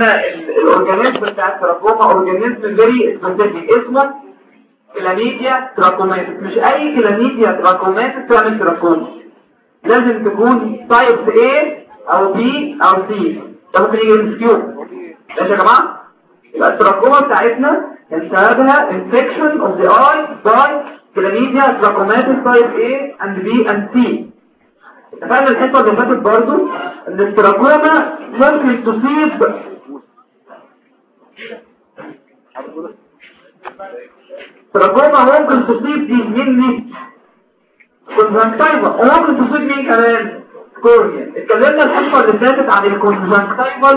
قلنا الاورجانيزم بتاع التراكوما اورجانيزم فيري سبيسيفيك اسمه كلاميديا تراكوماتيس. مش اي كلاميديا تراكوماتيس تعمل تراكوما، لازم تكون تايب A او B او C. ده ممكن يجي MCQ. ماشي يا جماعه؟ يبقى التراكوما بتاعتنا كان سببها infection of the eye by chlamydia trachomatis type A and B and C. اتفقنا الحصه اللي فاتت برضه ان التراكوما ممكن تصيب دي مني كونجكتيفا، وممكن تصيب مين كمان؟ كورنيا. اتكلمنا الحصه اللي فاتت عن الكونجكتيفال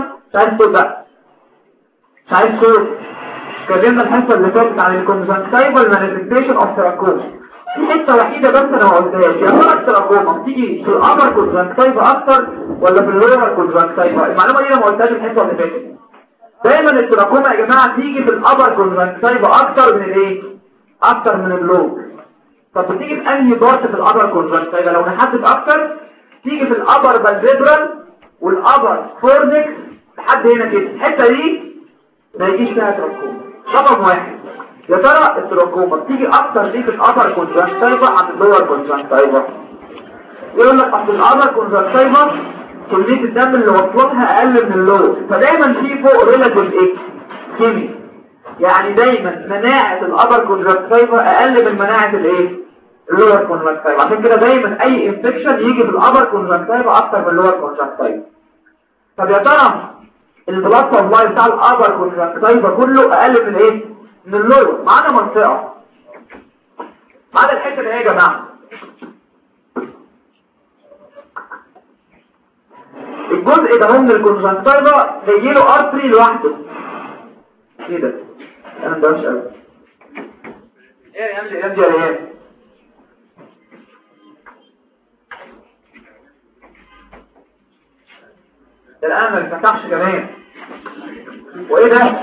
مش عايز صوت. اتكلمنا الحصه اللي فاتت عن الكونجكتيفال مانيفستيشن اوف تراكوما. في حته وحيده بس انا ما قلتهاش، يا ترى التراكوما بتيجي في الابر كونجكتيفا اكتر ولا في اللور كونجكتيفا؟ المعلومه دي انا ما قلتهاش الحصه اللي فاتت. دايما التراكوما يا جماعه تيجي في الابر كونجكتيفا اكتر من الايه؟ اكتر من اللور. طب بتيجي في انهي بارت في الابر كونجكتيفا؟ لو نحدد اكتر تيجي في الابر بالفيبرال والابر فورنكس لحد هنا كده. الحته دي ما يجيش فيها تراكوما. رقم واحد، يا ترى التراكوما بتيجي اكتر ليه في الابر كونجكتيفا عن اللور كونجكتيفا؟ يقول لك اصل الابر كونجكتيفا كميه الدم اللي وصلتها اقل من اللور، فدايما في فوق ريلاتيف ايه؟ كيمي. يعني دايما مناعه الابر كونجكتيفا اقل من مناعه الايه؟ اللور كونجكتيفا. عشان كده دايما اي انفكشن يجي في الابر كونجكتيفا اكتر من اللور كونجكتيفا. طب يا ترى البلاد سبلاي بتاع الابر كونجكتيفا كله اقل من ايه؟ من اللور. معانا منطقه، معانا الحته اللي هي يا جماعه الجزء ده من الكونجكتيفا جاي له ارتري لوحده كده. انا ده مش قوي ايه يا امجد يا ريان. الان ما اتفتحش كمان. وايه ده؟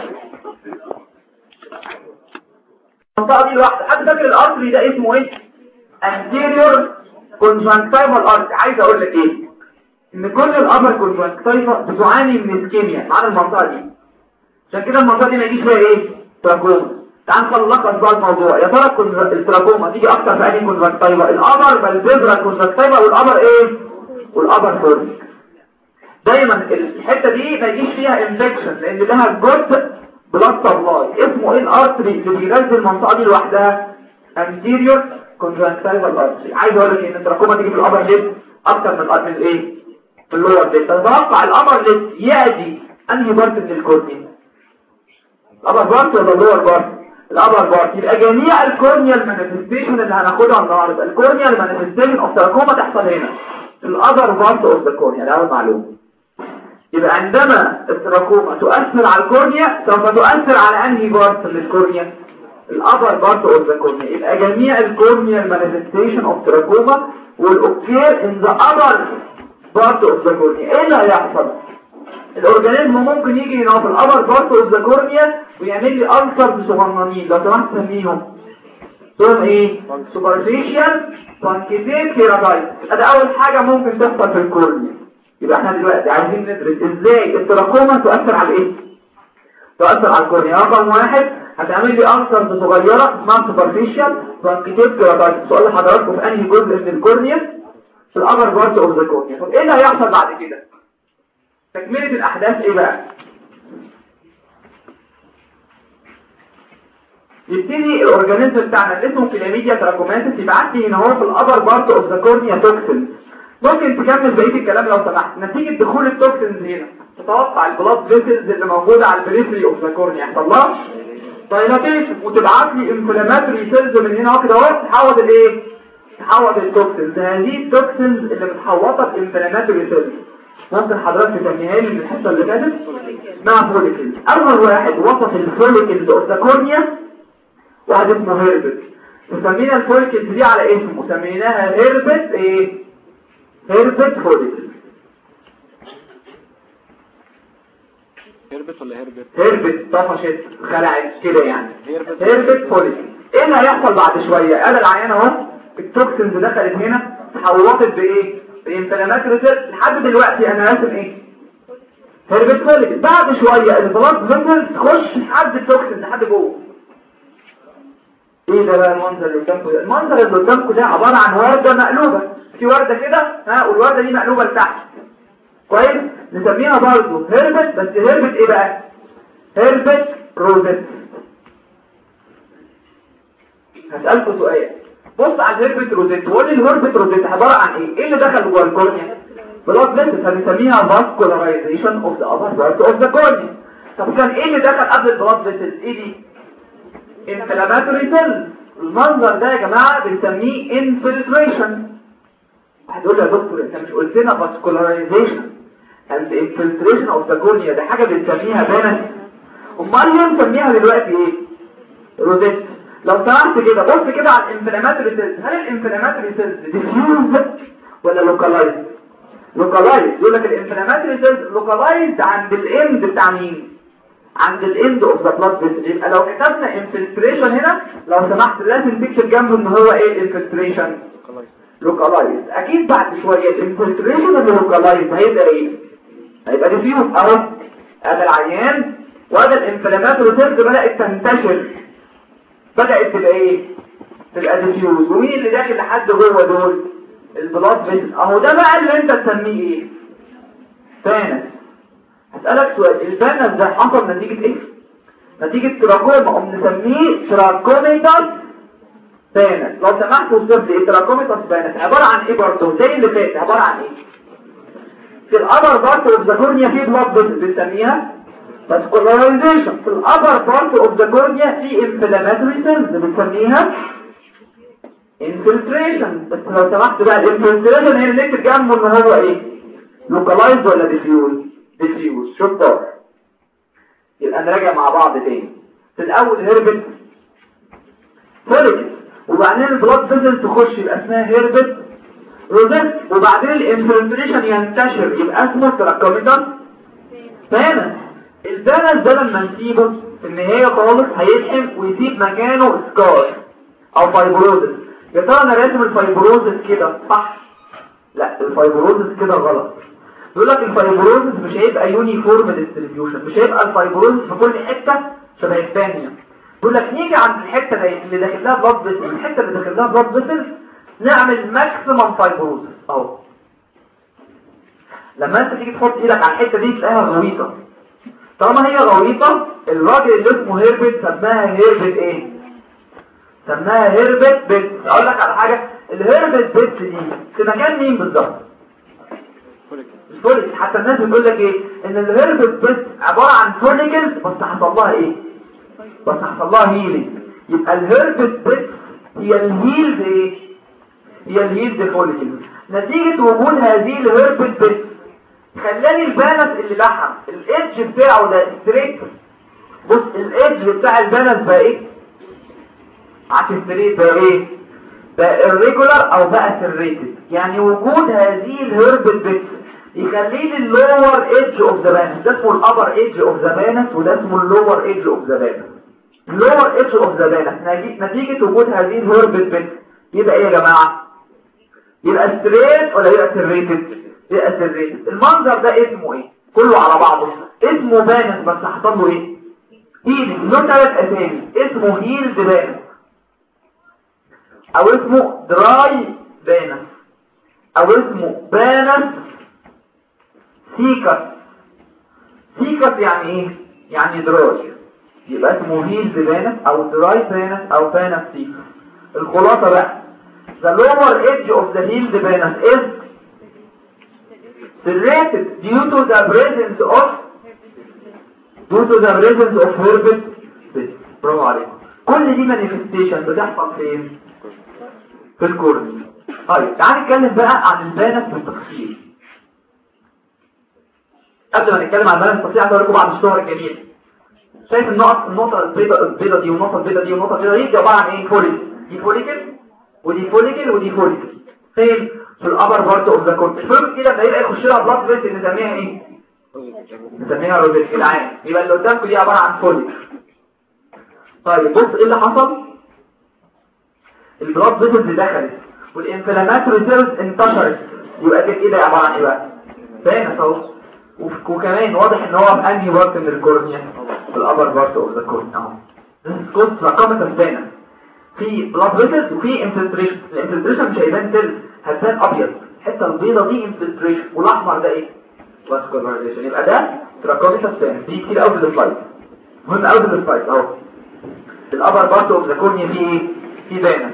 المنطقه دي لوحدها. حد فاكر الارتري ده اسمه ايه؟ anterior conjunctival artery. عايز اقول لك ايه؟ ان كل الابر كونجكتيفا بتعاني من اسكيميا مع المنطقه دي. عشان كده المنطقه دي ما يجيش فيها ايه؟ تراكوما. تعال نخلص بقى الموضوع. يا ترى التراكوما تيجي اكتر في انهي كونجكتيفا؟ الابر بالفيبرال كونجكتيفا والابر ايه؟ والابر فورنكس. دايما الحته دي ما يجيش فيها انفكشن لان لها جزء بلاد سبلاي. اسمه ايه الارتري اللي بيغذي المنطقه دي لوحدها؟ anterior conjunctival artery. عايز اقول لك ان التراكوما تيجي في الابر ليب اكتر من ايه؟ في اللور ليب. تتوقع الابر ليب يأتي انهي بارت من الكورنيا؟ الابر بارت ولا اللور بارت؟ الابر بارت. يبقى جميع الكورنيال مانيفستيشن اللي هناخدها النهارده الكورنيال مانيفستيشن اوف تراكوما تحصل هنا في الابر بارت اوف ذا كورنيا. ده اول معلومه. يبقى عندما التراكوما تؤثر على الكورنيا سوف تؤثر على انهي بارت من الكورنيا؟ الابر بارت اوف ذا كورنيا. يبقى جميع الكورنيال مانيفستيشن اوف تراكوما والاوكير ان ذا ابر بارت اوف ذا كورنيا. ايه اللي هيحصل؟ الاورجانيزم ممكن يجي هنا في الابر بارت اوف ذا كورنيا ويعمل لي ألسر صغننين. لو سمحت سميهم اسمهم ايه؟ سوبرفيشال بانكيتيت كيراتايتس. ده اول حاجه ممكن تحصل في الكورنيا. يبقى احنا دلوقتي عايزين ندرس ازاي التراكوما تؤثر على ايه؟ تؤثر على الكورنيا. رقم واحد هتعمل لي ألسر صغيره اسمها سوبرفيشال بانكيتيت كيراتايتس. سؤال لحضراتكم في انهي جزء من الكورنيا؟ في الابر بارت اوف ذا كورنيا. طب ايه اللي هيحصل بعد كده؟ تكمله الاحداث ايه بقى؟ يبتدي الاورجانيزم بتاعنا اللي اسمه كلاميديا تراكوماتيس يبعت لي هنا هو في الابر بارت اوف ذا كورنيا توكسين. ممكن تكمل بقيه الكلام لو سمحت. نتيجه دخول التوكسينز هنا تتوقع البلاد فيسلز اللي موجوده على البريفري اوف ذا كورنيا يحصل لها دايلاتيشن وتبعت لي انفلاماتوري سيلز من هنا كده اهو تحول الايه؟ تحول التوكسينز. هذه التوكسينز اللي متحوطه بانفلاماتوري سيلز ممكن حضرتك تسميها لي من الحصه اللي فاتت اسمها فوليكلز. اول واحد وصف الفوليكلز اوف ذا كورنيا واحد اسمه هيربت. وسمينا الفوليكلز دي على اسمه سميناها هيربت ايه؟ هيربت فوليكلز. هيربت ولا هيربت؟ هيربت طفشت خلعت كده يعني. هيربت فوليكلز. ايه اللي هيحصل بعد شويه؟ قال العيان اهو التوكسينز دخلت هنا تحولت بايه؟ بانفلاماتوري سيلز. لحد دلوقتي انا راسم ايه؟ هيربت فوليكل. بعد شويه البلاد فيسلز تخش لحد التوكسين لحد جوه. ايه ده بقى المنظر اللي قدامكم ده؟ المنظر اللي قدامكم ده عباره عن ورده مقلوبه، في ورده كده والورده دي مقلوبه لتحت كويس، نسميها برضه هيربت، بس هيربت ايه بقى؟ هيربت روزيت. هسألكوا سؤال، بص على الهيربت روزيت وقول لي الهيربت روزيت عباره عن ايه؟ ايه اللي دخل جوه الكورنيا؟ بلاد فيسلز، هنسميها فاسكولارايزيشن اوف ذا ابر بارت اوف ذا كورنيا. طب كان ايه اللي دخل قبل البلاد فيسلز؟ ايه دي؟ انفلاماتوري سيلز. المنظر ده يا جماعه بنسميه انفلتريشن. هتقول لي يا دكتور انت مش قلت لنا فاسكولارايزيشن اند انفلتريشن اوف ذا كورنيا، ده حاجه بنسميها بانس، امال ليه بنسميها دلوقتي ايه؟ روزيت. لو سمحت كده بص كده على الانفلاماتوري سيلز، هل الانفلاماتوري سيلز ديفيوز ولا لوكالايز؟ لوكالايز. يقول لك الانفلاماتوري سيلز لوكالايز عند الاند بتاع مين؟ عند الاند اوف ذا بلاد فيسل. يبقى لو كتبنا انفلتريشن هنا لو سمحت لازم تكتب جنبه ان هو ايه الانفلتريشن؟ لوكالايز. اكيد بعد شويه الانفلتريشن اللي لوكالايز هيبقى ايه؟ هيبقى ديفيوز. اهو ادي العيان وادي الانفلاماتوري سيلز بدات تنتشر، بدات تبقى ايه؟ تبقى ديفيوز. ومين اللي داخل لحد جوه دول؟ البلاد فيسل. اهو ده بقى اللي انت تسميه ايه؟ بانس. هسألك سؤال، البانس ده حصل نتيجة ايه؟ نتيجة تراكوما، نسميه تراكوميتاس بانس. لو سمحت وصف لي تراكوميتاس بانس عبارة عن ايه برضه؟ زي اللي فات عبارة عن ايه؟ في الابر بارت اوف ذا كورنيا في بلاد فيسل بنسميها فاسكولارايزيشن. في الابر بارت اوف ذا كورنيا في انفلاماتوري سيلز بنسميها انفلتريشن. بس لو سمحت بقى الانفلتريشن هي اللي نكتب جنبه ان هو ايه؟ لوكالايز ولا ديفيوز؟ ديفيوز. شطار. يبقى نراجع مع بعض تاني. في الاول هيربت فوليكل، وبعدين البلاد فيسل تخش يبقى اسمها هيربت روزيت، وبعدين الانفلتريشن ينتشر يبقى اسمه تراكوميتاس بانس. البانس ده لما نسيبه في النهايه خالص هيلحم ويسيب مكانه سكار او فايبروزس. يا ترى انا راسم الفايبروزس كده صح؟ لا، الفايبروزس كده غلط. بيقول لك الفايبروزس مش هيبقى يونيفورم ديستريبيوشن، مش هيبقى الفايبروزس في كل حته شبه الثانيه. بيقول لك نيجي عند الحته اللي داخل لها بلاد فيسل، الحته اللي داخل لها بلاد فيسل نعمل ماكسيمم فايبروزس اهو. لما انت تيجي تحط ايدك على الحته دي تلاقيها غويطه. طالما هي غويطه الراجل اللي اسمه هيربت سماها هيربت ايه؟ سماها هيربت بيت. اقول لك على حاجه، الهيربت بيت دي في مكان مين بالظبط؟ فوليكل. حتى الناس بتقول لك ايه؟ ان الهيربت بيت عباره عن فوليكلز بس حصل لها ايه؟ بس حصل لها هيلينج. يبقى الهيربت بيت هي الهيلد ايه؟ هي الهيلد فوليكلز. نتيجه وجود هذه الهيربت بيت خلاني البانس اللي لحم الايدج بتاعه ده ستريت. بص الايدج بتاع البانس بقى ايه؟ عكس ستريت بقى ايه؟ بقى irregular او بقى serrated. يعني وجود هذه الهيربت بيت يخلي لي اللور ايدج اوف ذا بانس، ده اسمه الابر ايدج اوف ذا بانس وده اسمه اللور ايدج اوف ذا بانس. اللور ايدج اوف ذا بانس نتيجه وجود هذه الهيربت بيت يبقى ايه يا جماعه؟ يبقى ستريت ولا يبقى سريتد؟ يبقى سريتد. المنظر ده اسمه ايه؟ كله على بعضه اسمه بانس بس حصل له ايه؟ هيلد. له 3 اسامي، اسمه هيلد بانس او اسمه دراي بانس او اسمه بانس سيكس. سيكس يعني ايه؟ يعني دراي. يبقى اسمه هيلد بانس او دراي بانس او بانس سيكس. الخلاصه بقى the lower edge of the healed venous is serrated due to the presence of herpes. برافو عليكم. كل دي manifestation بتحصل فين؟ في الكورنيا. طيب تعال نتكلم بقى عن البانس بالتفصيل. قبل ما نتكلم عن البانس بالتفصيل هقول لكم بعض الصور الجميله. شايف النقطه البيضاء دي والنقطه البيضاء دي والنقطه البيضاء دي عباره عن ايه؟ فوليكل. دي فوليكل ودي فوليكل ودي فوليكل. فين؟ في الابر بارت اوف ذا كورت. الفوليكل كده لما يبقى يخش لها بلاد فيسل نسميها ايه؟ نسميها روزيت. العين يبقى اللي قدامكم دي عباره عن فوليكل. طيب بص ايه اللي حصل؟ البلاد فيسلز دخلت والانفلاماتوري سيلز انتشرت. يبقى كده ايه ده عباره عن ايه بقى؟ بانس اهو. وكمان واضح ان هو في انهي بارت من الكورنيا، في الابر بارت اوف ذا كورنيا اهو. كنت رقمت البانه في بلاد فيسلز وفي انفلتريشن. الانفلتريشن مش هيبان سيل، هتبان ابيض، الحته البيضه دي انفلتريشن والاحمر ده ايه؟ فاسكولاريزيشن. يبقى ده تراكمت البانه دي كتير قوي في السلايد، مهم قوي في السلايد اهو. الابر بارت اوف ذا كورنيا فيه ايه؟ في بانه.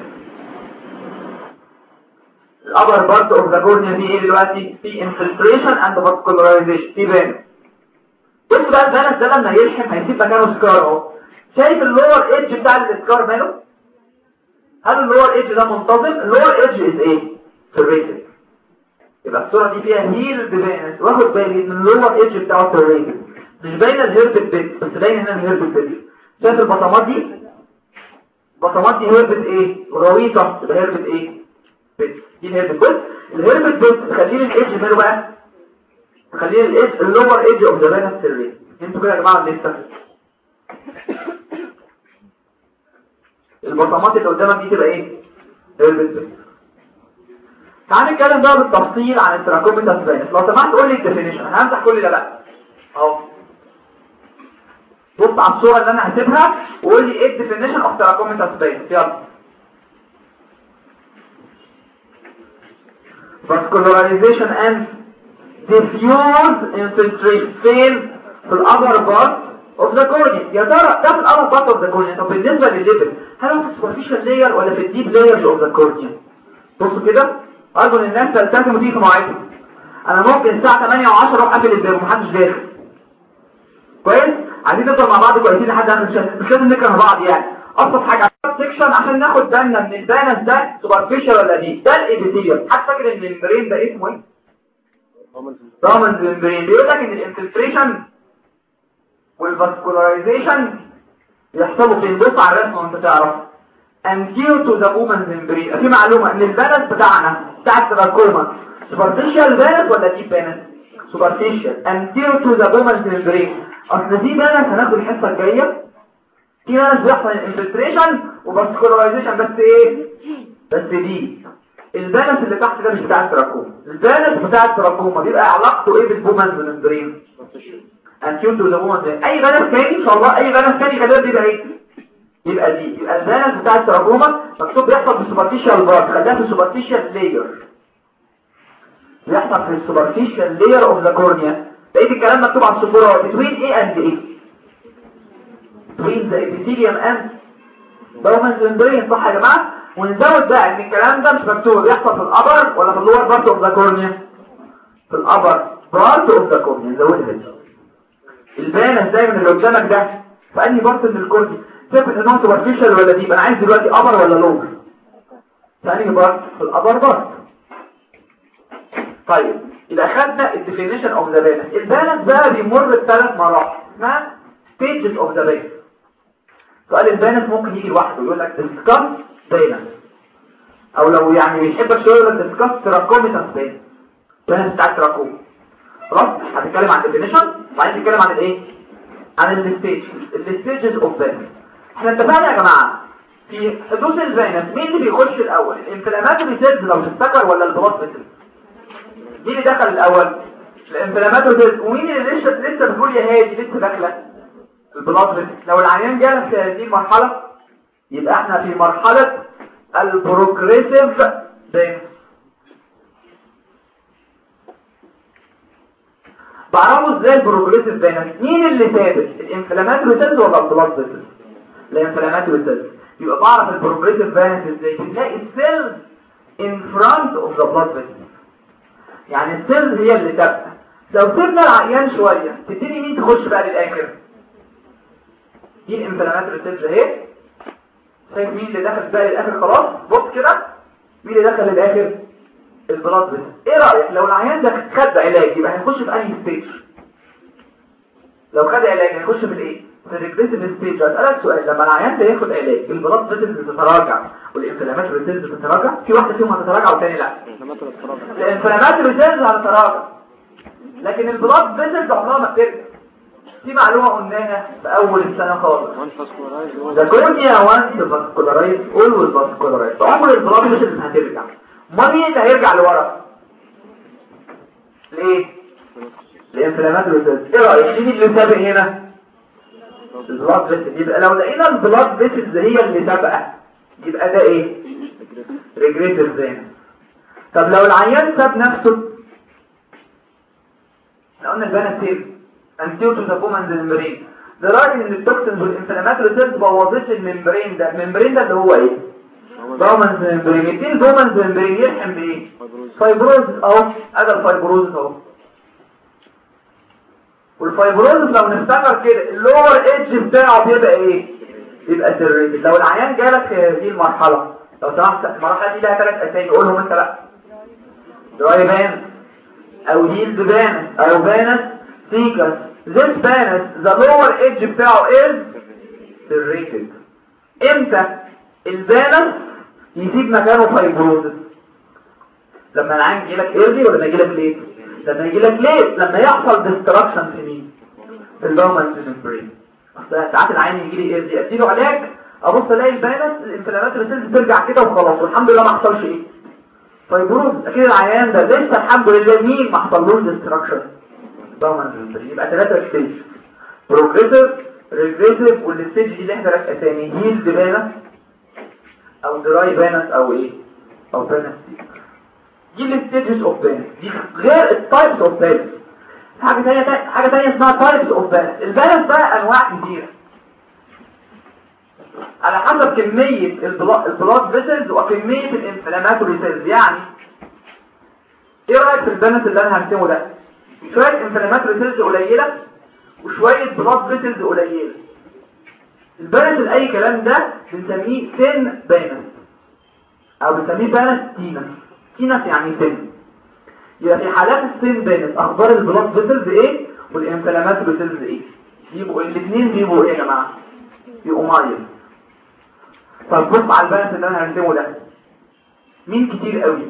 الابر بارت اوف ذا كورنيا فيه ايه دلوقتي؟ في انفلتريشن اند فاسكولاريزيشن، في بانه. بص بقى البانه ده لما يلحم هيسيب مكانه سكار اهو. شايف اللور ايدج بتاع السكار ماله؟ هل اللور ايدج ده منتظم؟ اللور ايدج از ايه؟ سيريتد. يبقى الصوره دي فيها هيل بانس، واخد بالي ان اللور ايدج بتاعه سيريتد، مش باينه الهيربت بيت، بس باين هنا الهيربت بيت. شايف البطامات دي؟ البطامات دي هيربت ايه؟ غويطه، يبقى هيربت ايه؟ بيت. دي الهيربت بيت. الهيربت بيت تخلي لي الايدج ماله بقى؟ تخلي لي الايدج اللور ايدج اوف ذا بانس سيريتد. انتوا كده يا جماعه لسه البطامات اللي قدامك دي تبقى ايه؟ هيربت بيت. تعال نتكلم بقى بالتفصيل عن التراكوميتاس بانس. لو سمحت قول لي الديفينيشن، انا همسح كل ده بقى اهو. بص على الصوره اللي انا هسيبها وقول لي ايه الديفينيشن اوف تراكوميتاس بانس. يلا. vascularization and diffuse infiltration فين؟ في الابر بارت اوف ذا كورنيا. يا ترى ده في الابر بارت اوف ذا كورنيا. طب بالنسبه للليفل هل هو في السوبرفيشال لاير ولا في الديب لايرز اوف ذا كورنيا؟ بصوا كده ارجو ان الناس تلتزم وتيجي في مواعيدهم. انا ممكن الساعه 8 و10 اروح اقفل الباب ومحدش داخل. كويس؟ عايزين نفضل مع بعض كويسين لحد انا مش لازم نكره بعض يعني. ابسط حاجه سيكشن عشان ناخد بالنا من البانس ده سوبرفيشال ولا دي. ده الابيثيليوم. حد فاكر ان الممبرين ده اسمه ايه؟ رامنز ممبرين. بيقول لك ان الانفلتريشن والفاسكولارايزيشن يحصلوا فين؟ بص على الرسمه وانت تعرف. anterior to the woman's membrane. في معلومه ان البانس بتاعنا بتاع التراكوما سوبرفيشال بانس ولا ديب بانس؟ سوبرفيشال. anterior to the woman's membrane. اصل دي بانس هناخد الحصه الجايه. في ناس بيحصل انفلتريشن وفاسكولارايزيشن بس ايه؟ بس دي البانس اللي تحت ده مش بتاع التراكوما. البانس بتاع التراكوما بيبقى علاقته ايه بالوومنز ممبرين؟ anterior to the woman's membrane. اي بانس تاني ان شاء الله، اي بانس تاني غالبا بيبقى ايه؟ يبقى دي. يبقى البانس بتاع التراكوما مكتوب بيحصل في السوبرفيشال بارت، خليها في السوبرفيشال لاير. بيحصل في السوبرفيشال لاير اوف ذا كورنيا. بقيت الكلام مكتوب على السبوره between ايه اند ايه؟ between the epithelium and woman's membrane. صح يا جماعه؟ ونزود بقى ان الكلام ده مش مكتوب بيحصل في الابر ولا في اللور بارت اوف ذا كورنيا؟ في الابر بارت اوف ذا كورنيا. نزودها دي. البانس دايما اللي قدامك ده في انهي بارت من الكورنيا؟ شايف ان هو سوبرفيشال ولا ديب؟ انا عايز دلوقتي ابر ولا لور؟ ثاني بارت في الابر بارت. طيب يبقى خدنا الديفينيشن اوف ذا بانس. البانس بقى بيمر بثلاث مراحل اسمها ستيجز اوف ذا بانس. سؤال البانس ممكن يجي لوحده يقول لك ديسكاس بانس، او لو يعني بيحبك شويه يقول لك ديسكاس تراكوميتاس بانس. بانس بتاع التراكوم. خلاص هتتكلم عن الديفينيشن وبعدين تتكلم عن الايه؟ عن الستيجز اوف بانس. احنا اتفقنا يا جماعه في حدوث البانس مين اللي بيخش الاول؟ الانفلاماتوري سيلز لو تفتكر ولا البلاد فيسلز؟ مين اللي دخل الاول؟ الانفلاماتوري سيلز. ومين اللي لسه بتقول يا هادي لسه داخله؟ البلاد فيسلز. لو العيان جالك في هذه المرحله يبقى احنا في مرحله البروجريسيف بانس. بعرفوا ازاي البروجريسيف بانس؟ مين اللي ثابت؟ الانفلاماتوري سيلز ولا البلاد فيسلز؟ الانفلاماتوري سيلز. يبقى بعرف البروجريسيف بانس ازاي؟ بنلاقي السيلز in front of the blood vessels. يعني السيلز هي اللي ثابته. لو سيبنا العيان شويه تبتدي مين تخش بقى للاخر؟ دي الانفلاماتوري سيلز اهي. شايف مين اللي دخل بقى للاخر؟ خلاص بص كده مين اللي دخل للاخر؟ البلاد فيسلز. ايه رايك لو العيان ده خد علاج يبقى هيخش في انهي ستيج؟ لو خد علاج هيخش في الايه؟ في الريجريسيف ستيج. هسألك سؤال، لما العيان ده ياخد علاج البلاد فيسلز بتتراجع والانفلاماتوري سيلز بتتراجع، في واحده فيهم هتتراجع والثاني لا. الانفلاماتوري سيلز هتتراجع لكن البلاد فيسلز عمرها ما بترجع. دي معلومه قلناها في اول السنه خالص. ذا كورنيا وانس فاسكولارايز اولويز فاسكولارايز. عمر البلاد فيسلز هترجع. امال مين اللي هيرجع لورا؟ ليه؟ الانفلاماتوري سيلز. ايه رايك مين اللي سابق هنا؟ البلاد فيسل. يبقى لو لقينا البلاد فيسلز هي اللي سابقه يبقى ده ايه؟ ريجريتيف فين. طب لو العيان ساب نفسه، لو قلنا البانا سيل انتيو تو ذا بومنز الممبرين، ده راجل ان التوكسينز والانفلاماتوري سيلز بوظت الممبرين ده. الممبرين ده اللي هو ايه؟ بومنز ممبرين. يدي البومنز ممبرين يلحم بايه؟ فايبروزس اهو. ادي الفايبروزس اهو. والفايبروزس لو نفتكر كده اللور ايدج بتاعه بيبقى ايه؟ يبقى سيريتد. لو العيان جالك دي المرحله، لو سمحت المرحله دي لها 3 اسامي قولهم انت بقى. دراي بان او هيلد بان او بانس سيكس. this بانس the lower edge بتاعه is serrated. امتى البانس يسيب مكانه فايبروزس؟ لما العين يجيلك ايرلي ولا يجيلك ليت؟ لما يجيلك ليت، لما يحصل ديستراكشن في مين؟ في اللومنس ممبرين. ساعات العين يجيلي ايرلي اديله علاج ابص الاقي البانس الانفلاماتوري سيلز ترجع كده وخلاص والحمد لله ما حصلش ايه؟ فايبروز. اكيد العيان ده لسه الحمد لله مين ما حصلوش ديستراكشن؟ لومنس ممبرين. يبقى 3 ستيج: بروجريسيف، ريجريسيف، والستيج دي اللي احنا لك اسامي هيلد بانس او دراي بانس او ايه؟ او بانس. دي الستيجز اوف بانس. دي غير التايبس اوف بانس. حاجه ثانيه اسمها تايبس اوف بانس. البانس بقى انواع كتيره على حسب كميه البلاد فيسلز وكميه الانفلاماتوري سيلز. يعني ايه رايك في البانس اللي انا هرسمه ده؟ شويه انفلاماتوري سيلز قليله وشويه بلاد فيسلز قليله. البانس الاي كلام ده بنسميه سن بانس او بنسميه بانس تينس. تينس يعني سن. يبقى في حالات السن بانس اخبار البلاد فيسلز ايه والانفلاماتوري سيلز ايه؟ يبقوا الاثنين بيبقوا ايه يا جماعه؟ يبقوا مايل. طب بص على البانس اللي انا هرسمه ده، مين كتير قوي؟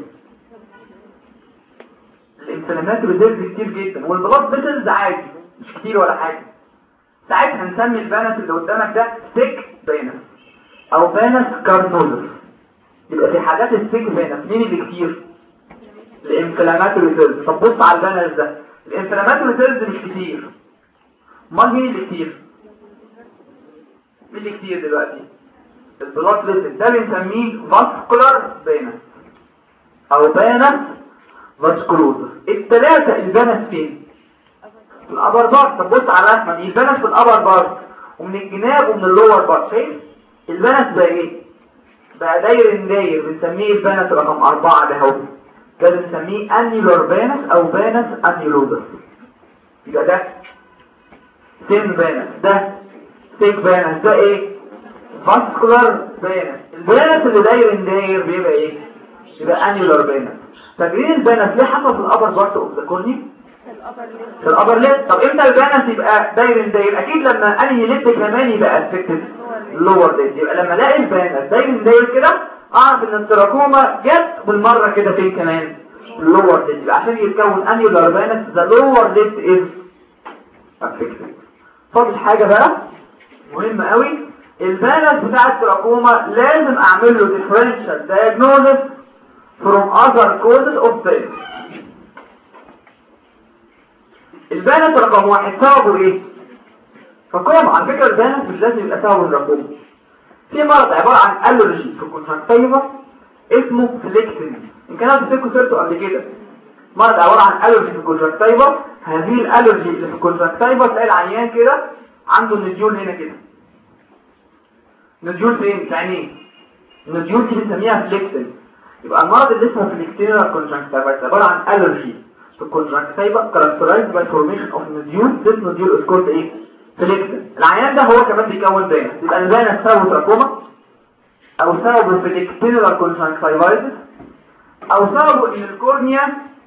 الانفلاماتوري سيلز كتير جدا والبلاد فيسلز عادي مش كتير ولا حاجه. ساعتها هنسمي البانس اللي قدامك ده سيك بانس او بانس كارنوزس. يبقى في حالات السيك بانس مين اللي كتير؟ الانفلاماتوري سيلز. طب بص على البانس ده، الانفلاماتوري سيلز مش كتير، امال مين اللي كتير؟ مين اللي كتير دلوقتي؟ البلاد فيسل. ده بنسميه فاسكولار بانس او بانس فاسكولوزس. الثلاثه البانس فين؟ في الابر بارت. طب بص على الرسمه دي، البانس في الابر بارت ومن الجناب ومن اللور بارت. شايف البانس بقى ايه؟ بقى داير بنسميه البانس رقم 4 ده اهو. ده بنسميه انيولار بانس او بانس انيولوزس. يبقى ده سين بانس، ده سيك بانس، ده ايه؟ فاسكولار بانس. البانس اللي داير بيبقى ايه؟ يبقى انيولار بانس. فاكرين البانس ليه حصل في الابر بارت اوف ذا كورني؟ في الابر ليد. طب امتى البانس يبقى داير؟ اكيد لما انهي ليد كمان يبقى افكتد اللور ليد. يبقى لما الاقي البانس داير كده اعرف ان التراكوما جت بالمره كده فين كمان؟ اللور ليد. يبقى عشان يتكون انيولار بانس ذا لور ليد از افكتد. فاضل حاجه بقى مهمه قوي، البانس بتاع التراكوما لازم اعمل له ديفرنشال دايجنوزس from other causes of pain. البانس رقم 1 سببه ايه؟ فكرة على فكرة البانس مش لازم يبقى سببه الرقم. في مرض عبارة عن ألرجي في الكونجكتيفا اسمه فليكتين. إن كان هتفكروا سيرته قبل كده، مرض عبارة عن ألرجي في الكونجكتيفا. هذه الألرجي اللي في الكونجكتيفا تلاقي العيان كده عنده نديول هنا كده. نديول فين؟ في عينيه. النديول دي بنسميها فليكتين. يبقى المرض اللي اسمه فليكتينال كونجكتيفا عبارة عن ألرجي في الكونجكتيفا characterized by formation of nodule. this nodule is called ايه؟ فليكتين. العيان ده هو كمان بيكون بانس. يبقى البانس سببه تراكوما او سببه فليكتينال كونجكتيفايتس او سببه ان الكورنيا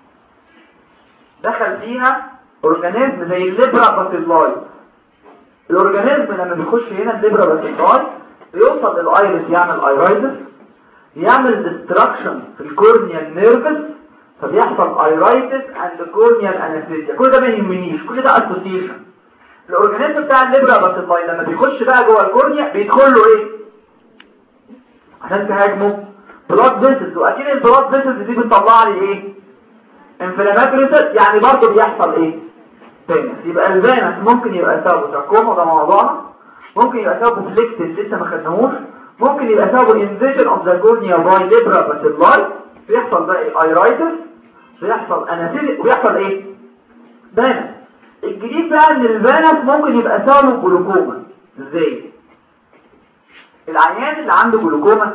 دخل فيها اورجانيزم زي الليبرا باسيلاي. الاورجانيزم لما بيخش هنا الليبرا باسيلاي بيوصل للايرس يعمل ايرايتس، يعمل ديستراكشن في الكورنيال نيرفس فبيحصل ايرايتس اند كورنيال انستيزيا. كل ده ما يهمنيش، كل ده اسوسيشن. الاورجانيزم بتاع الليبرا باسيلاي لما بيخش بقى جوه الكورنيا بيدخل له ايه؟ عشان تهاجمه بلاد فيسلز. واكيد البلاد فيسلز دي بتطلع لي ايه؟ انفلاماتوري سيلز. يعني برضه بيحصل ايه؟ فينس. يبقى الفينس ممكن يبقى سببه تراكوما، ده موضوعنا. ممكن يبقى سببه فليكتد لسه ما خدناهوش. ممكن يبقى سببه انفيجن اوف ذا كورنيا باي ليبرا باسيلاي، بيحصل بقى ايرايتس، بيحصل انافيل، وبيحصل ايه؟ فينس. الجديد بقى ان الفينس ممكن يبقى سببه جلوكوما. ازاي؟ العيان اللي عنده جلوكوما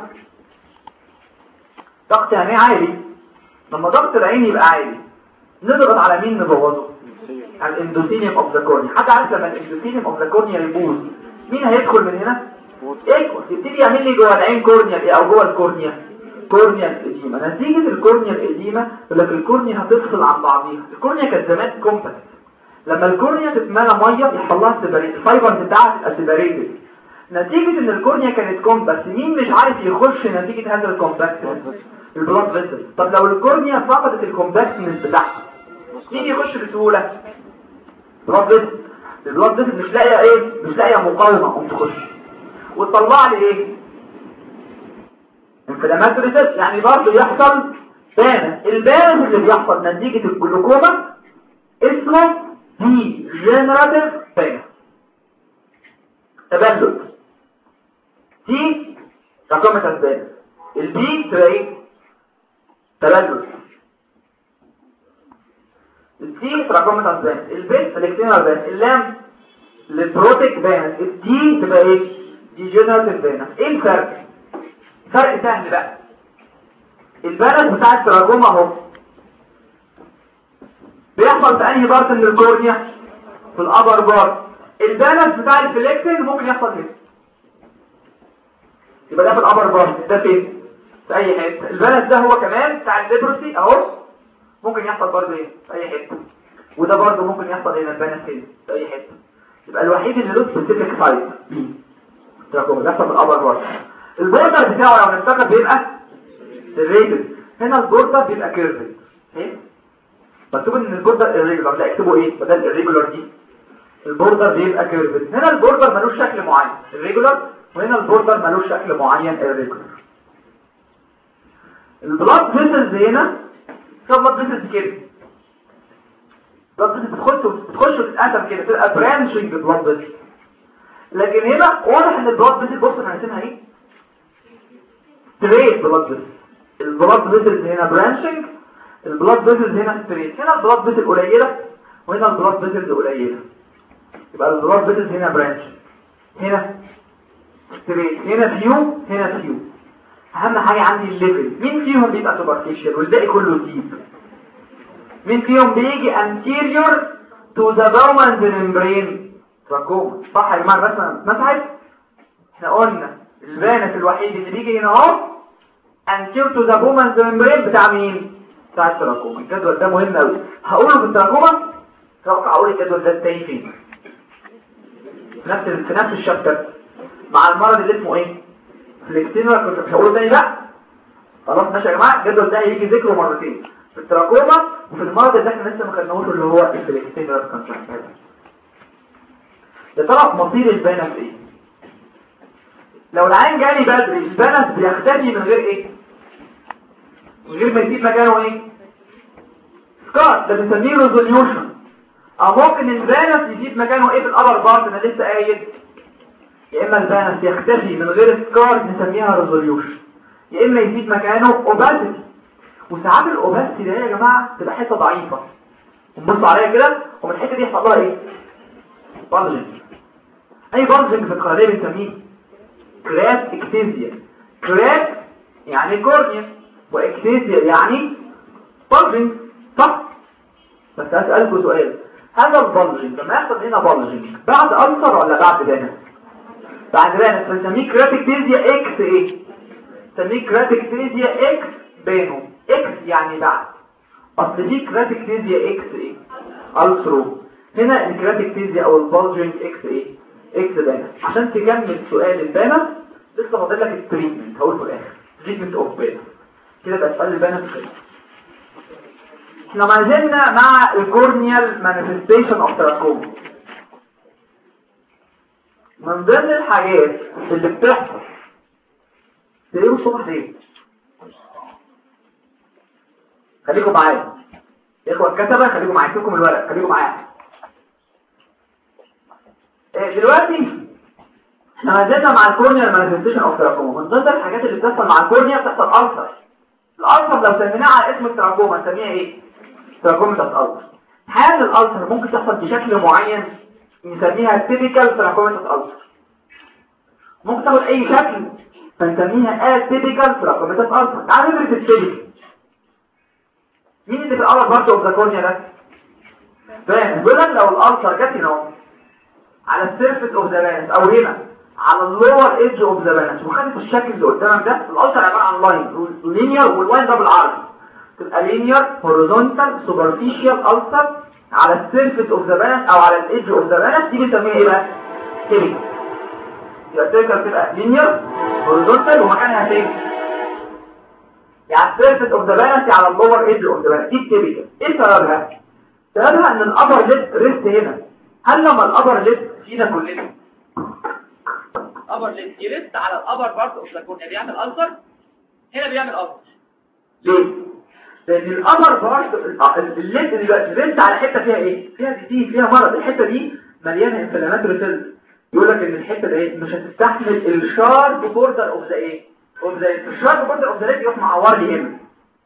ضغط عينيه عالي، لما ضغط العين يبقى عالي نضغط على مين نبوظه؟ على الاندوثيليوم اوف ذا كورنيا. حد عارف لما الاندوثيليوم اوف ذا كورنيا يبوظ مين هيدخل من هنا؟ ايكوس، يبتدي يعمل لي جوه العين كورنيا ايه او جوه الكورنيا؟ كورنيا الاديمه. نتيجه الكورنيا الاديمه يقول لك الكورنيا هتفصل عن بعضيها. الكورنيا كانت زمان كومباكت، لما الكورنيا تتملى ميه يحصل لها سيبريت، الفايبر بتاعها تبقى سيبريتد. نتيجه ان الكورنيا كانت كومباكت مين مش عارف يخش نتيجه هذا الكومباكت؟ البلاد فيسل. طب لو الكورنيا فقدت الكومباكتنس بتاعها مين يخش بسهوله؟ البلاد فيسل. البلاد فيسل مش لاقيه ايه؟ مش لاقيه مقاومه قوم تخش وتطلع لي ايه؟ انفلاماتوري سيل. يعني برضه يحصل بانس. البانس اللي بيحصل نتيجه الجلوكوما اسمه دي جنراتيف بانس، تبلد. دي رقم تبلد، البي تبقى ايه؟ تبلد. التي رقم تبلد، البيت الكترونال بانس، اللام البروتيك بانس، الدي تبقى ايه؟ دي جنراتيف بانس. ايه الفرق؟ فرق سهل بقى. البانس بتاع التراكوما اهو بيحصل في انهي بارت من الكورنيا؟ في الابر بارت. البانس بتاع الفليكسنج ممكن يحصل هنا، يبقى ده في الابر بارت، ده فين؟ في اي حته. البانس ده هو كمان بتاع الليبروسي اهو ممكن يحصل برضه ايه؟ في اي حته. وده برضه ممكن يحصل هنا البانس هنا في اي حته. يبقى الوحيد اللي له سبيسيفيك سايت تراكوما بيحصل في الابر بارت. البوردر بتاعه لو نفتكر بيبقى الريجل، هنا البوردر بيبقى كيرفد. ايه مكتوب ان البوردر الريجولار، لا اكتبوا ايه بدل الريجولار دي؟ البوردر بيبقى كيرفد. هنا البوردر ملوش شكل معين الريجولار، وهنا البوردر ملوش شكل معين الريجولار. البلاد فيسلز هنا بلاد فيسلز كده، بلاد فيسلز بتخش وتتقسم كده تبقى برانشنج بلاد فيسلز. لكن هنا واضح ان البلاد فيسلز، بص احنا هنسميها ايه؟ ستريت بلاد فيسلز. البلاد فيسلز هنا برانشنج، البلاد فيسلز هنا ستريت. هنا البلاد فيسل قليله وهنا البلاد فيسلز قليله، يبقى البلاد فيسلز هنا برانش، هنا ستريت، هنا فيو، هنا فيو. اهم حاجه عندي الليفل، مين فيهم بيبقى سوبرفيشال والباقي كله ديب؟ مين فيهم بيجي anterior to the dormant membrane؟ تراكوما. صح يا جماعه؟ الرسمه اتمسحت. احنا قلنا الفانس الوحيد اللي بيجي هنا اهو anterior to the dormant membrane بتاع مين؟ بتاع التراكوما. الجدول ده مهم قوي، هقوله في التراكوما. اتوقع اقول الجدول ده التاني فين؟ في نفس الشابتر مع المرض اللي اسمه ايه؟ فليكتينوال. كنت مش هقوله تاني بقى، خلاص ماشي يا جماعه. الجدول ده هيجي ذكره مرتين، في التراكوما وفي المرض اللي احنا لسه ما خدناهوش اللي هو الفليكتينوال كونتراكتايل. يا ترى مصير البانس ايه؟ لو العين جالي بدري البانس بيختفي من غير ايه؟ من غير ما يسيب مكانه ايه؟ سكار، ده بنسميه ريزوليوشن. او ممكن البانس يسيب مكانه ايه في الابر بارت؟ انا لسه قايل يا اما البانس يختفي من غير سكار نسميها ريزوليوشن، يا اما يزيد مكانه اوباسيتي. وساعات الاوباسيتي ده يا جماعه تبقى حته ضعيفه، ونبص عليها كده ومن الحته دي يحصل لها ايه؟ بلجنج. اي بلجنج في القرنيه بنسميه كرات اكتيزيا. كرات يعني كورنيا، واكتيزيا يعني بلجنج، صح؟ بس هسألكوا سؤال، هذا البلجنج لما يحصل هنا بلجنج بعد ألسر ولا بعد بانس؟ بعد بانس، بنسميه كراتيكتيزيا اكس ايه؟ بنسميه كراتيكتيزيا اكس بانو. اكس يعني بعد، اصل دي كراتيكتيزيا اكس ايه؟ ألسرو. هنا الكراتيكتيزيا او البلجنج اكس ايه؟ اكس بانس. عشان تكمل سؤال البانس لسه فاضل لك التريتمنت، هقول في الاخر تريتمنت اوف بانس. كده بقى سؤال البانس كده. احنا ما زلنا مع الكورنيال مانيفستيشن اوف تراكوما. من ضمن الحاجات اللي بتحصل تلاقيه الصبح ليه؟ خليكم معايا يا اخوة الكتبة، خليكم معايا، سيبكم الورق، خليكم معايا. دلوقتي احنا نزلنا مع الكورنيا مانيفستيشن اوف تراكوما. من ضمن الحاجات اللي بتحصل مع الكورنيا بتحصل ألسر. الألسر لو سميناها على اسم التراكوما نسميها ايه؟ تراكوما الألسر. حالة الألسر ممكن تحصل بشكل معين نسميها تيبيكال تراكوما الألسر. ممكن تاخد اي شكل فنسميها اتيبيكال تراكوما الألسر. تعالى ندرس التيبيكال. مين اللي في الأول بارت اوف ذا كورنيا ده؟ فاهم؟ بيقول لك لو الألسر جت هنا على السيرفيس اوف ذا بانس او هنا على اللور ايدج اوف ذا بانس وخدت الشكل اللي قدامك ده، الالسر عباره عن لاين لينير واللاين ده بالعرض، تبقى لينير هوريزونتال سوبرفيشال السر على السيرفيس اوف ذا بانس او على الايدج اوف ذا بانس. دي بنسميها ايه بقى؟ تيبيكال. يبقى تيبيكال تبقى لينير هوريزونتال ومكانها فين؟ يعني السيرفيس اوف ذا بانس على اللور ايدج اوف ذا بانس. دي تيبيكال. ايه سببها؟ سببها ان الابر ليب ريست هنا. هل لما الابر ليب فينا كلنا ابر ليب يرست على الابر بارت اوف ذا كورنيا بيعمل ألسر؟ هنا بيعمل ألسر. ليه؟ لان الابر بارت الليب دلوقتي يرست على حته فيها ايه؟ فيها ديزيز، فيها مرض. الحته دي مليانه انفلاماتوري سيلز. يقول لك ان الحته دي مش هتستحمل الشارب بوردر اوف ذا ايه؟ اوف ذا الشارب بوردر اوف ذا ليب يروح معور لي هنا.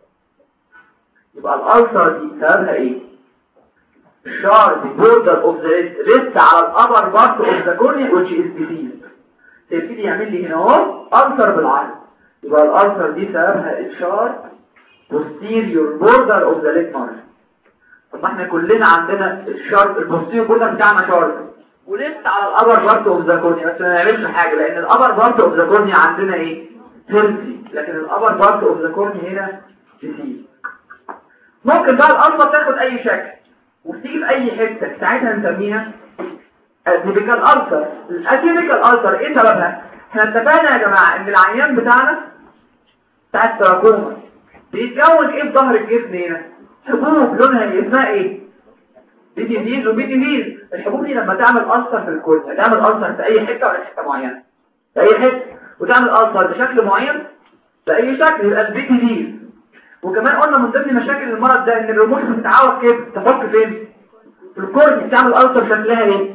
يبقى الألسر دي سببها ايه؟ sharp border of the rest على الأبر part of the cornea which is diseased. تبتدي يعمل لي هنا اهو ألسر بالعرض. يبقى الألسر دي سببها الشارب posterior border of the leg margin. طب احنا كلنا عندنا الشارب البوستيريور border بتاعنا شارب ولسه على الأبر part of the cornea، بس ما نعملش حاجة لأن الأبر part of the cornea عندنا ايه؟ healthy، لكن الأبر part of the cornea هنا diseased. ممكن بقى الألسر تاخد أي شكل وتيجي في اي حته ساعتها نسميها اتيبيكال ألسر. الاتيبيكال ألسر ايه سببها؟ احنا اتفقنا يا جماعه ان العيان بتاعنا بتاع التراكوما بيتكون ايه في ظهر الجسم هنا؟ حبوب لونها اسمها ايه؟ بيتيزيز وبيتيزيز. الحبوب دي لما تعمل ألسر في الكورنيا تعمل ألسر في اي حته ولا حته معينه؟ في اي حته، وتعمل ألسر بشكل معين في اي شكل يبقى البيتيزيز. وكمان قلنا من ضمن مشاكل المرض ده ان الرموش بتتعوج كده تفك فين؟ في الكورنيا. تعمل ألسر شكلها ايه؟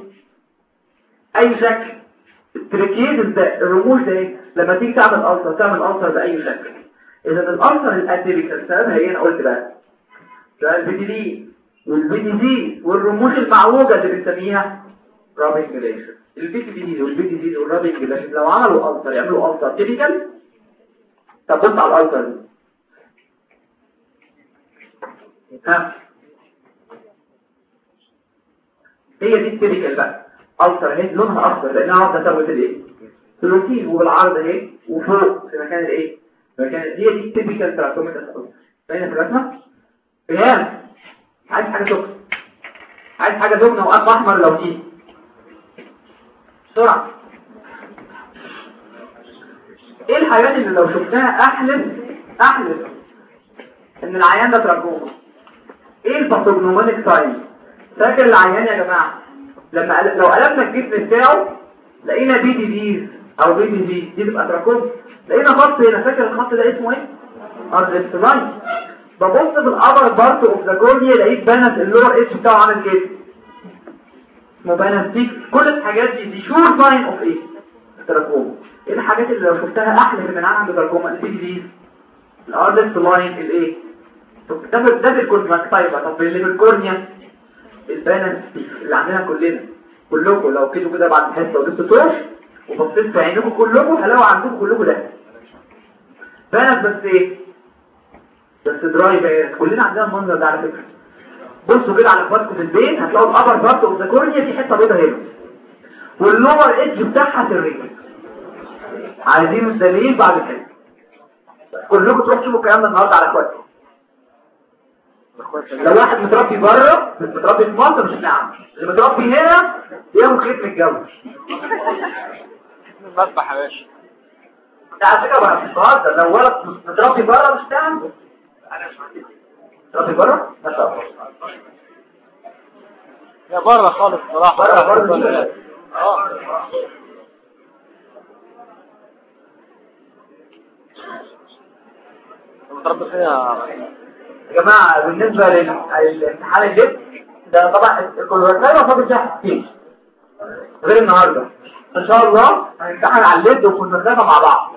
اي شكل. التريكيز ده الرموش ده ايه؟ لما تيجي تعمل ألسر باي شكل. اذا الألسر الاتيبيكال سببها ايه؟ انا قلت بقى ده البيتيلين والبيتيزيز والرموش المعوجه اللي بنسميها رابنج جلاشن. البيتيزيز والرابنج جلاشن لو عملوا ألسر يعملوا ألسر تيبيكال. طب بص على الألسر دي هي دي التيبيكال بقى. ألسر اهي لونها اخضر لانها واخده ثروه الايه؟ الروتين وبالعرض اهي وفوق في مكان الايه؟ مكان هي دي التيبيكال تراكوما الألسر. باينه في الرسمه؟ فهم؟ عايز حاجه سخنه، عايز حاجه سخنه وقف احمر لو دي بسرعه. ايه الحاجات اللي لو شفتها احلف ان العيان ده تراكوما؟ ايه الباثوجنومونيك ساين؟ فاكر العيان يا جماعه لما لو قلبنا الجسم بتاعه لقينا بي ديزيز او بي ديزيز دي تبقى تراكوما. لقينا خط هنا، فاكر الخط ده اسمه ايه؟ ارجستلاين. ببص بالابر بارت اوف ذا كورنيا لقيت بانس اللور اتش بتاعه عامل كده اسمه بانس بيك. كل الحاجات دي شور ساين اوف ايه؟ تراكوما. ايه الحاجات اللي لو شفتها احلف ان انا عندي تراكوما؟ البي ديزيز، الارجستلاين، الايه؟ طب ده في الكونجكتيفا. طب اللي في الكورنيا البانس اللي عندنا كلكم لو كده كده بعد الحصه وجبت توش وبصيت في عينكم كلكم هلاقوا عندكم كلكم ده بانس. بس ايه؟ بس دراي بانس. كلنا عندنا المنظر ده على فكره. بصوا كده على اخواتكم في البيت هتلاقوا الابر بارت اوف ذا كورنيا دي حته بيضاء هنا واللور ايدج بتاعها سريه. عايزين الدليل بعد كده. كلكم تروحوا تشوفوا الكلام ده النهارده على اخواتكم. لو واحد متربي بره مش متربي في مصر مش هتلاقيه. اللي متربي هنا ياخد خيط من الجو. مذبح يا باشا. ده على فكره بقى مش بهزر. لو ولد متربي بره مش هتعمل. متربي بره ما شاء الله. يا بره خالص صراحه. بره متربي فيها يا جماعه. بالنسبه للامتحان اللب ده طبعا الكونفرتايل فاضل فيها حاجتين. غير النهارده ان شاء الله هنمتحن على الليد والكونجكتيفا مع بعض.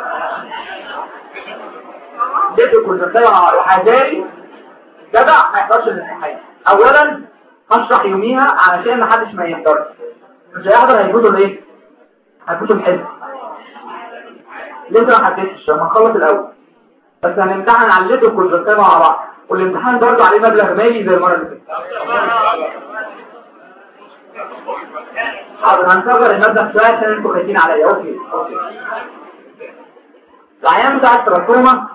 الليد والكونجكتيفا مع بعض وحذاري جدع ما يحضرش الامتحان. اولا هشرح يوميها علشان محدش ما يحضرش، مش هيحضر هيفوتوا الايه؟ هيفوتوا الحزب. لسه ما حددتش لما نخلص الاول، بس هنمتحن على الليد والكونجكتيفا مع بعض، والامتحان برضه عليه مبلغ مالي زي المره اللي فاتت. حاضر هنصغر المبلغ شويه عشان انتوا خايفين عليا. اوكي. العيان بتاع التراكوما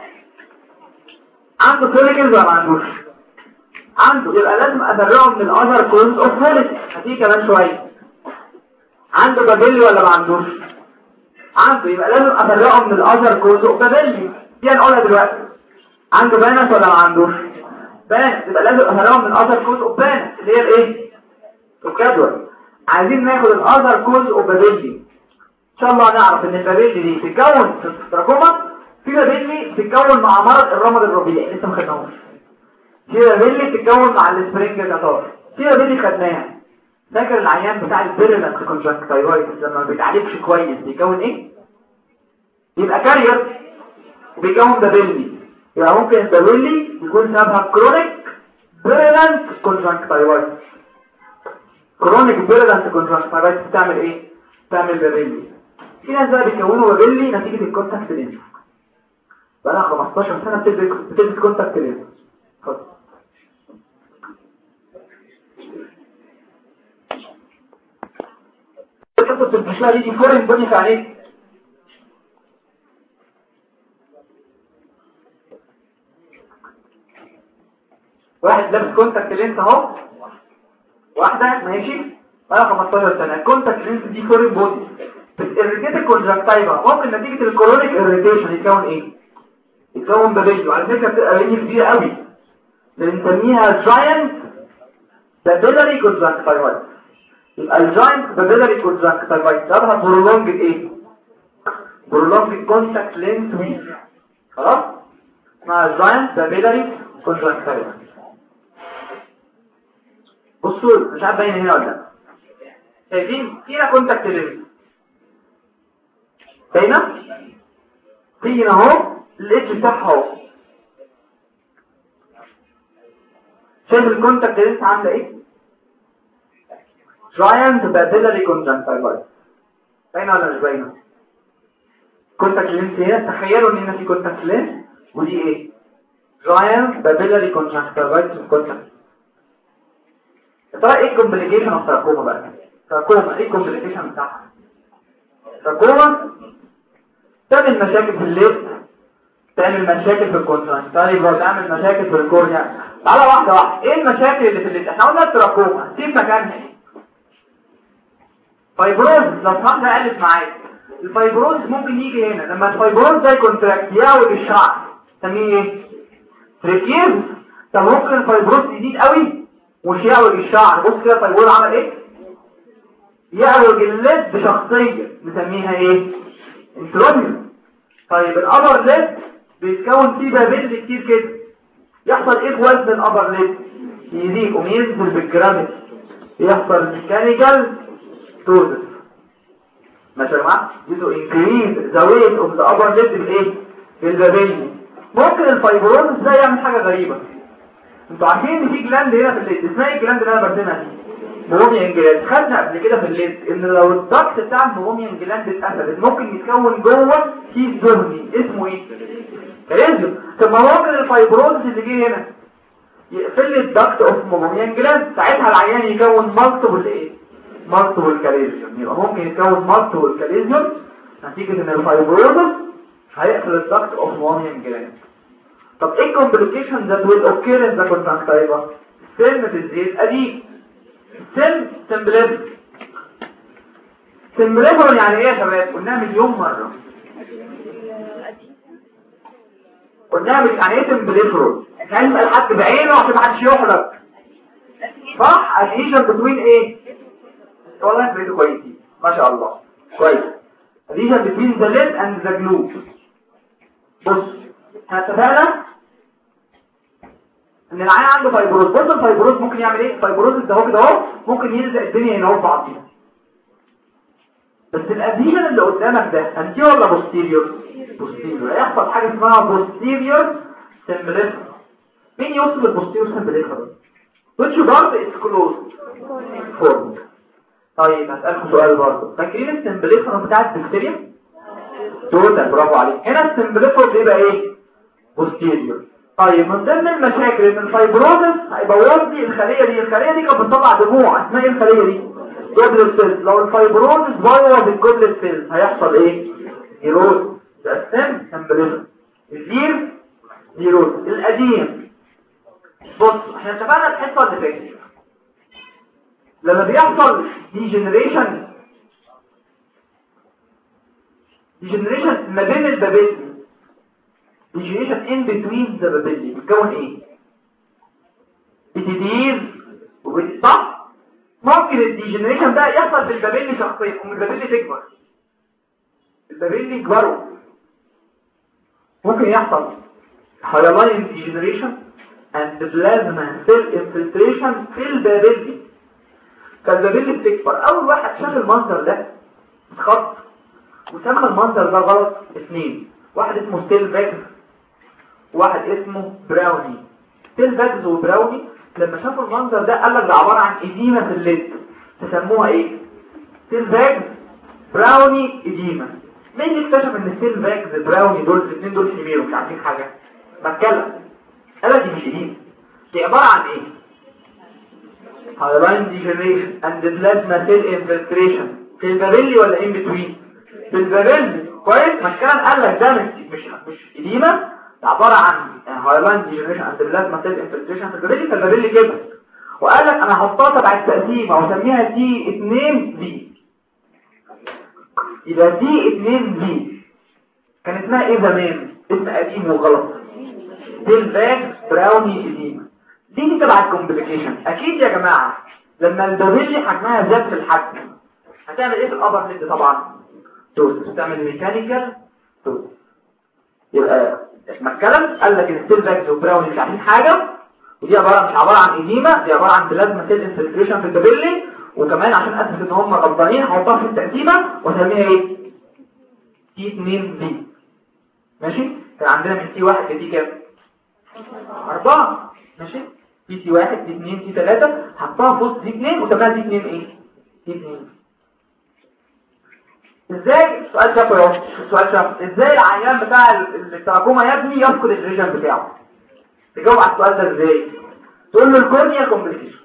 عنده كلينيكالز ولا ما عندوش؟ عنده، يبقى لازم افرقه من الاذر كوز اوف هيلث. هتيجي كمان شويه. عنده بابيلي ولا ما عندوش؟ عنده، يبقى لازم افرقه من الاذر كوز اوف بابيلي. دي هنقولها دلوقتي. عنده بانس ولا ما عندوش؟ بانس، يبقى لازم افرقه من الاذر كوز اوف بانس اللي هي الايه؟ الجدول. عايزين ناخد الاذر كوز اوف بابيلي. ان شاء الله نعرف ان البابيلي دي تتكون في التراكوما، في بابيلي تتكون مع مرض الرمد الربيعي لسه ما خدناهوش، في بابيلي تتكون مع السبرينج كاتار، في بابيلي خدناها. فاكر العيان بتاع البيرلنت كونجكتيفايتس لما ما بيتعالجش كويس بيكون ايه؟ يبقى كارير وبيكون بابيلي. يبقى ممكن البابيلي يكون سببها كرونيك بيرلنت كونجكتيفايتس. كرونيك بيرلنت كونجكتيفايتس بتعمل ايه؟ تعمل بابيلي. في ناس بقى بيكونوا بابيلي نتيجه الكونتاكت لينز، بقى لها 15 سنه بتلبس كونتاكت لينز. تاخد البشره دي فورين بودي في عينيك. واحد لابس كونتاكت لينز اهو، واحده ماشي بقى 15 سنه. الكونتاكت لينز دي فورين بودي بتirritate الكونجكتيفا، ممكن نتيجه الكرونيك irritation يتكون ايه؟ يتكون بابيلي. وعلى فكره بتبقى بابيلي كبيره قوي بنسميها جاينت بابيلاري كونجكتيفايتس. يبقى الجاينت بابيلاري كونجكتيفايتس سببها برولونج ايه؟ برولونج كونتاكت لينز ويك. خلاص اسمها جاينت بابيلاري كونجكتيفايتس. بصوا مش عارف باين هنا ولا لا، شايفين فينا كونتاكت لينز باينه؟ فينا اهو الاتش بتاعها اهو. شايف الكونتاكت لينز عامله ايه؟ جاينت بابيلاري كونجكتيفايتس. باينه ولا مش باينه؟ كونتاكت لينز هنا، تخيلوا ان هنا في كونتاكت لينز ودي ايه؟ جاينت بابيلاري كونجكتيفايتس كونتاكت. ترى ايه الكومبليكيشن اوف تراكوما بقى؟ تراكوما ايه الكومبليكيشن بتاعها؟ تراكوما تعمل مشاكل في الليد، تعمل مشاكل في الكونتراكتايل، وتعمل مشاكل في الكورنيا. تعالى واحده واحده. ايه المشاكل اللي في الليد؟ احنا قلنا التراكوما سيب مكانها ايه؟ فايبروز. لو سمحنا قالت معايا الفايبروز ممكن يجي هنا لما الفايبروز ده يكونتراكت يعوج الشعر نسميه ايه؟ تريكيز. طب ممكن الفايبروز يزيد قوي ومش يعوج الشعر. بص كده الفايبروز عمل ايه؟ يعوج الليد بشخصيه نسميها ايه؟ انتروميوم. طيب الابر ليد بيتكون فيه بابيل كتير كده، يحصل ايه في وزن الابر ليد؟ يزيد وينزل بالجرافيتي، يحصل ميكانيكال توزس. ماشي يا جماعه؟ يزو انكريز ذا ويت اوف ذا ابر ليد بالايه؟ بالبابيل. ممكن الفايبروز ده يعمل حاجه غريبه. انتوا عارفين ان في جلاند هنا في الليد اسمها ايه الجلاند اللي انا برسمها دي؟ موميان جلاند. خدنا قبل كده في الليد ان لو الضغط بتاع الموميان جلاند اتقفلت ممكن يتكون جوه كيس دهني اسمه ايه؟ كاليزيوم. طب ما ممكن الفايبروز اللي جه هنا يقفل لي الضغط اوف موميان جلاند، ساعتها العيان يكون مالتيبل ايه؟ مالتيبل كاليزيوم. يبقى ممكن يتكون مالتيبل كاليزيوم نتيجه ان الفايبروز هيقفل الضغط اوف موميان جلاند. طب ايه الكومبليكيشن ذات ويل اوكير ان ذا كونتراكتايفا؟ سن في الزيت ادي سن سمبليفر. سمبليفر يعني ايه يا شباب؟ قلناها مليون مره. قلناها يعني ايه سمبليفر؟ كان يبقى الحد بعينه عشان ما حدش يحرق، صح؟ اديشن بتوين ايه؟ والله انتوا بقيتوا كويسين ما شاء الله كويس. اديشن بتوين ذا ليد اند ذا جلو. بص اتفقنا ان العين عنده فايبروز. بص الفايبروز ممكن يعمل ايه؟ الفايبروز ده هو كده اهو ممكن يلزق الدنيا هنا اهو في بعضيها. بس الاديشن اللي قدامك ده انتيريور ولا بوستيريور؟ بوستيريور. هيحصل حاجه اسمها بوستيريور سمبليفر. مين يوصل البوستيريور سمبليفر؟ which part is closed formed. طيب هسألكم سؤال برضه، فاكرين السمبليفر بتاع البكتيريا؟ توتال، برافو عليك. هنا السمبليفر بيبقى ايه؟ بوستيريور. طيب من ضمن المشاكل ان الفايبروزس هيبوظ لي الخليه دي. الخليه دي كانت بتطلع دموع، اسمها ايه الخليه دي؟ جوبلت سيلز. لو الفايبروزس بوظ الجوبلت سيلز هيحصل ايه؟ نيروز. ده سمبليفر. الزير نيروز. القديم بص احنا اتفقنا الحصه اللي فاتت لما بيحصل ديجنريشن ما بين البابيلي، ديجنريشن ان بتوين ذا بابيلي، بتكون ايه؟ بتدير صح؟ ممكن الديجنريشن ده يحصل بالبابيلي شخصيا ومن البابيلي تكبر، البابيلي يكبروا. ممكن يحصل هايلاين ديجنريشن and plasma cell infiltration في البابيلي، فالبابيلي بتكبر. اول واحد شاف المنظر ده خط وسمى المنظر ده غلط. اثنين، واحد اسمه ستيل باكس وواحد اسمه براوني. ستيل باكس وبراوني لما شافوا المنظر ده قال لك ده عباره عن اديمه في الليد، تسموها ايه؟ ستيل باكس براوني اديمه. مين اللي اكتشف ان ستيل باكس براوني دول الاثنين دول شميروا مش عارفين حاجه؟ بتكلم قال دي مش اديمه، دي عباره عن ايه؟ هايلاين ديجنريشن اند بلازما سيل انفلتريشن في البابيلي ولا ان بتوين؟ في البابيلي. كويس. مش كان قال لك ده مش اديمه، ده عباره عن هايلاين ديجنريشن اند بلازما سيل انفلتريشن في البابيلي، فالبابيلي كده. وقال لك انا هحطها تبع التقسيمه واسميها دي 2 دي، يبقى دي 2 دي. كان اسمها ايه زمان؟ اسم قديم وغلط، ستيل باك براوني اديمه. دي تبع الكومبليكيشن. اكيد يا جماعه لما البابيلي حجمها زاد في الحجم هتعمل ايه في الابر ليد؟ طبعا توز، تعمل ميكانيكال توز. يبقى الكلام قال لك الستيل باك وبراوني مش عارفين حاجه، ودي مش عباره عن اديمه، دي عباره عن بلازما سيل انفلتريشن في البابيلي. وكمان عشان اثبت ان هم غلطانين هحطها في التقسيمه واسميها ايه؟ تي 2 دي. ماشي. كان عندنا من تي 1 لتي كام؟ 4. ماشي. تي 1 تي 2 تي 3 حطها في وسط تي 2 وسميها تي 2 ايه؟ تي 2. ازاي؟ السؤال شافه اهو، السؤال شافه ازاي العيان بتاع التراكوما يا ابني يفقد الريجن بتاعه؟ تجاوب على السؤال ده ازاي؟ تقول له الكورنيا كومبليكيشن،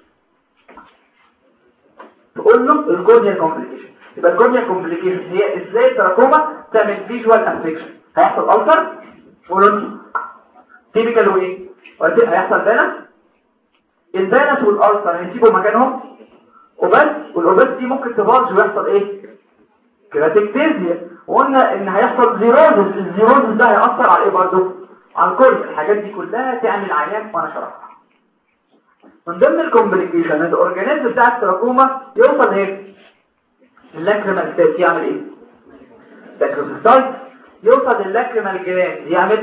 تقول له الكورنيا كومبليكيشن. يبقى الكورنيا كومبليكيشن هي ازاي التراكوما تعمل فيجوال افكشن. هيحصل ألسر ولونجي تيبيكال وايه؟ هيحصل بالانس. البالانس والألسر هيسيبوا مكانهم وبس، والأوبس دي ممكن تبارج ويحصل ايه؟ كراتيكتيزيا. وقلنا ان هيحصل زيروزس. الزيروزس ده هيأثر على ايه برضه؟ على الكورنيا. الحاجات دي كلها تعمل عيان وانا شرحتها. من ضمن الكومبليكيشن الاورجانيزم بتاع التراكوما يوصل ايه؟ اللاكريمال ستيت يعمل ايه؟ داكروسيستايت. يوصل للاكريمال جلاند يعمل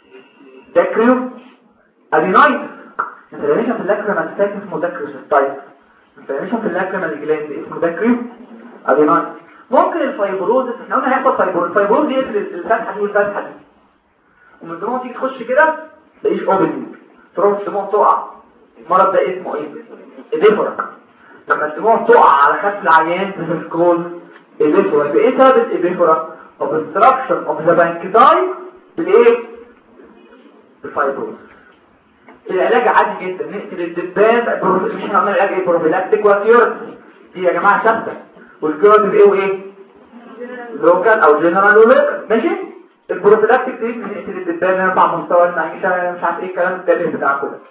داكريو ادينايت. انفلاميشن في اللاكريمال ستيت اسمه داكروسيستايت، انفلاميشن في اللاكريمال جلاند اسمه داكريو ادينايت. ممكن الفايبروزس، احنا قلنا هيحصل فايبروز يقفل الفتحه دي والفتحه دي، ومن الدموع تيجي تخش كده تلاقيش اوبننج، تروح الدموع تقع. المرض ده اسمه ايه؟ اديفورا. لما الدموع تقع على خد العيان بتسكول اديفورا. بايه سبب الاديفورا؟ obstruction of the pancreas بالايه؟ بالفايبروز. العلاج عادي جدا، نقتل الدبان. مش هنعمل علاج ايه؟ بروفيلاكتيك وكيورتي. دي يا جماعه ثابته. والكيورتي بايه وايه؟ لوكال او جنرال ولوكال. ماشي. البروفيلاكتيك دي نقتل الدبان، نرفع مستوى المعيشه، مش عارف ايه الكلام التاني بتاع كده.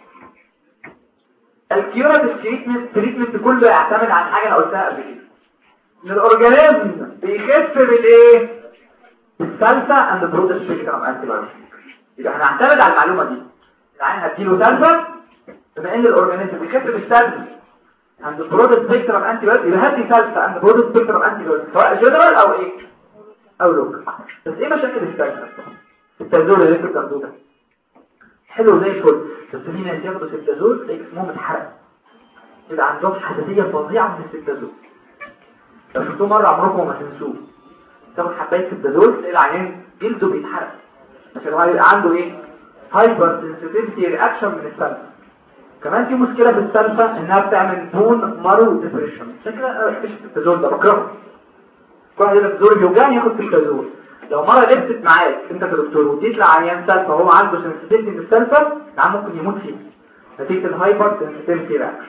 الكيورتيف تريتمنت كله يعتمد على حاجه انا قلتها قبل كده، ان الاورجانيزم بيخف بالايه؟ بالسلفا اند برود سبيكترم انتي بايوتيك. يبقى هنعتمد على المعلومه دي. يعني هديله سلفا بما ان الاورجانيزم بيخف بالسلفا اند برود سبيكترم انتي بايوتيك، يبقى هدي سلفا اند برود سبيكترم انتي بايوتيك سواء جنرال او ايه؟ او لوكال. بس ايه مشاكل السلفا؟ التازول اللي انت بتاخدوه ده حلو زي الفل، بس في ناس ياخدوا سبتازول تلاقي اسمهم اتحرق، يبقى عندهم حساسيه فظيعه من السبتازول. لو شفتوه مره عمركم ما تنسوه. تاخد حبايه الدازول تلاقي العيان جلده بيتحرق عشان هو يبقى عنده ايه؟ هايبر سنسيتيفيتي رياكشن من السلفه. كمان في مشكله في السلفه انها بتعمل بون مارو ديبريشن. عشان كده انا ما بحبش الدازول ده، بكرهه. كل واحد يقول لك الدازول بيوجعني ياخد في الدازول. لو مره لبست معاك انت كدكتور وديت لعيان سلفه وهو عنده سنسيتيفيتي من السلفه، العيان ممكن يموت فيه نتيجه الهايبر سنسيتيفيتي رياكشن.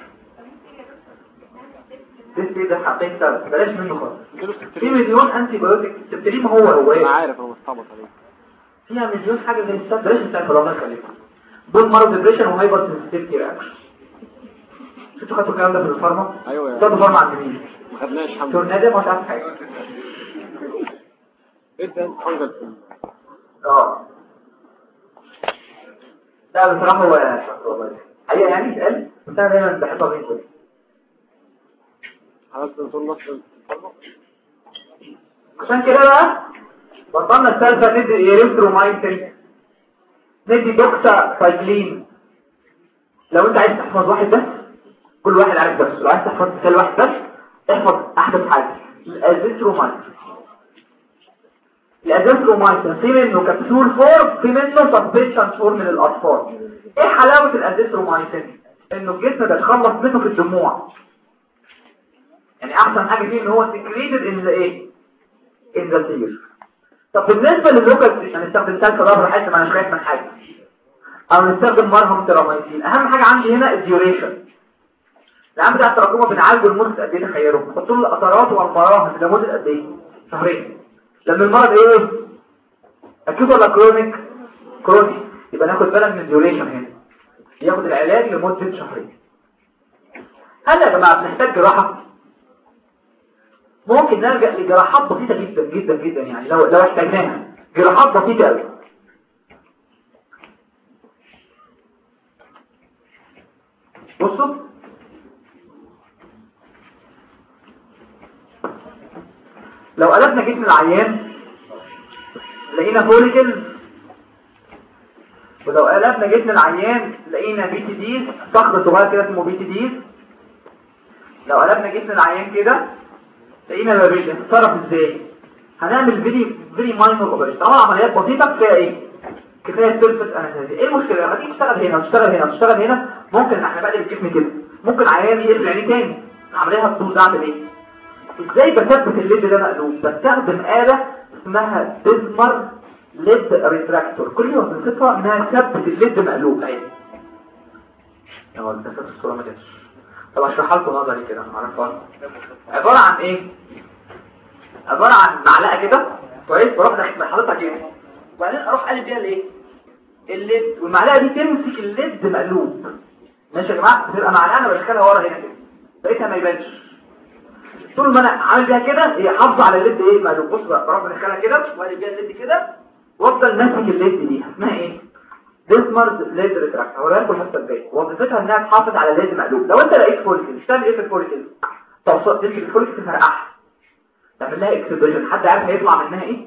ده حقيقة بلاش منه خالص. في مليون انتي بايوتيك. السبتريم هو ايه؟ انا عارف هو مستعبط عليه. فيها مليون حاجه غير السبت. بلاش السبت الله يخليك. دول مرض ديبريشن وهايبر سنسيتيفيتي رياكشن. شفتوا خدتوا الكلام ده في الفارما؟ ايوه ده الفارما عند مين؟ ما خدناش الحمد لله. تورنادو مش عارف حاجه. ايه ده فانجل؟ لا بصراحه هو والله حقيقه يعني اتقال، بس انا دايما بحب اقول كده. خلاص نوصل نص. عشان كده بقى بطلنا السالفه ندي اريثرومايسين، ندي دوكسا سايكلين. لو انت عايز تحفظ واحد بس، كل واحد عارف بس. لو عايز تحفظ مثال واحد بس، احفظ احدث حاجه الازيثرومايسين. الازيثرومايسين في منه كبسول فورم، في منه سسبنشن فورم للاطفال. ايه حلاوه الازيثرومايسين؟ انه الجسم بيتخلص منه في الدموع. يعني احسن حاجه فيه ان هو سكريتد ان ذا ايه؟ ان ذا تير. طب بالنسبه لللوكال هنستخدم سالفه ضرب حته، ما انا خايف من حاجه، او نستخدم مرهم تراميسين. اهم حاجه عندي هنا الديوريشن. العام بتاع التراكمه بنعالجه لمده قد ايه؟ تخيلوا نحط له القطرات والمراهم لمده قد ايه؟ شهرين. لان المرض ايه؟ اكيد ولا كرونيك؟ كرونيك. يبقى ناخد بالك من الديوريشن هنا، ياخد العلاج لمده شهرين. هل يا جماعه بنحتاج جراحه؟ ممكن نلجأ لجراحات بسيطة جدا جدا جدا، يعني لو احتاجناها جراحات بسيطة قوي. بصوا لو قلبنا جسم العيان لقينا فوليكل، ولو قلبنا جسم العيان لقينا بي تي ديز، صخر صغير كده اسمه بي تي ديز. لو قلبنا جسم العيان كده لقينا بابيل، هنتصرف ازاي؟ هنعمل فيري ماينور اوبريشن. طبعا عمليات بسيطه كفايه ايه؟ كفايه سيرفيس انستيزيا. ايه المشكله؟ لما تيجي تشتغل هنا وتشتغل هنا وتشتغل هنا، ممكن احنا بقى الجسم كده، ممكن عيان يقلب عينيه تاني، العمليه هتبوظ. اعمل ايه؟ ازاي بثبت الليد ده مقلوب؟ بستخدم آلة اسمها بيزمر ليد ريتراكتور. كل يوم بنصفها انها تثبت الليد مقلوب. اهي اهو ده الصوره ما جاتش. طب اشرحها لكم نظري كده عارفها. عباره عن ايه؟ عباره عن معلقه كده كويس، بروح حاططها كده وبعدين اروح قلب بيها الايه؟ الليد، والمعلقه دي تمسك الليد مقلوب. ماشي يا جماعه؟ تبقى معلقه انا بدخلها ورا هنا كده بقيتها ما يبانش. طول ما انا عامل بيها كده هي حافظه على الليد ايه؟ مقلوب. بص بقى بروح بدخلها كده وقلب بيها الليد كده وافضل ماسك الليد دي. اسمها ايه؟ ديسمرز ليد ريتراكت. هوريها لكم الحته الجايه. وظيفتها انها تحافظ على الليد مقلوب. لو انت لقيت فوليكل تعمل ايه في الفوليكل؟ توصل تمسك الفوليكل تفرقعها، تعمل لها اكسبريشن. حد عارف هيطلع منها ايه؟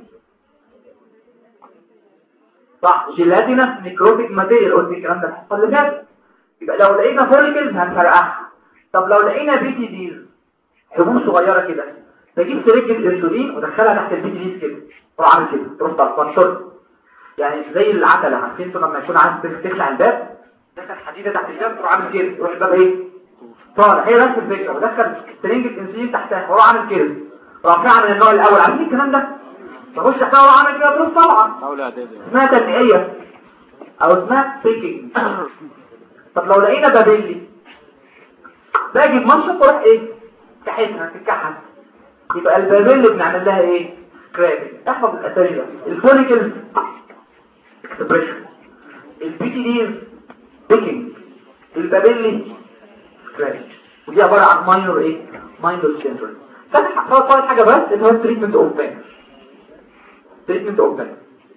صح، جيلاتينا نيكروتيك ماتيريال. قلت الكلام ده الحصه اللي فاتت. يبقى لو لقينا فوليكل هنفرقعها. طب لو لقينا بي تي ديز، حبوب صغيره كده، بجيب سرنجه الانسولين ودخلها تحت البي تي ديز كده، تروح عامل كده، تروح تنشر. يعني زي العتله، عارفين انتوا لما يكون عايز تخلع الباب دخل حديده تحت الباب تروح عامل كده، يروح الباب ايه؟ طالع. هي نفس الفكره، بدخل سرنجه الانسولين تحتها واروح عامل كده، رافعها من النوع الاول. عارفين الكلام ده؟ بخش تحتها واروح عامل كده، تروح طالعه. اسمها تنقيه او اسمها بيكينج. طب لو لقينا بابيلي، باجي بمنشط واروح ايه؟ كحتها تتكحت. يبقى البابيلي بنعمل لها ايه؟ سكرابنج. احفظ الاسامي ده. الفوليكل اكسبريشن، البي تي ديز بيكينج، البابيلي سكرابنج. ودي عباره عن ماينور ايه؟ ماينور سيندروم. فاضل حاجه بس اللي هو التريتمنت اوف بين. تريتمنت اوف بين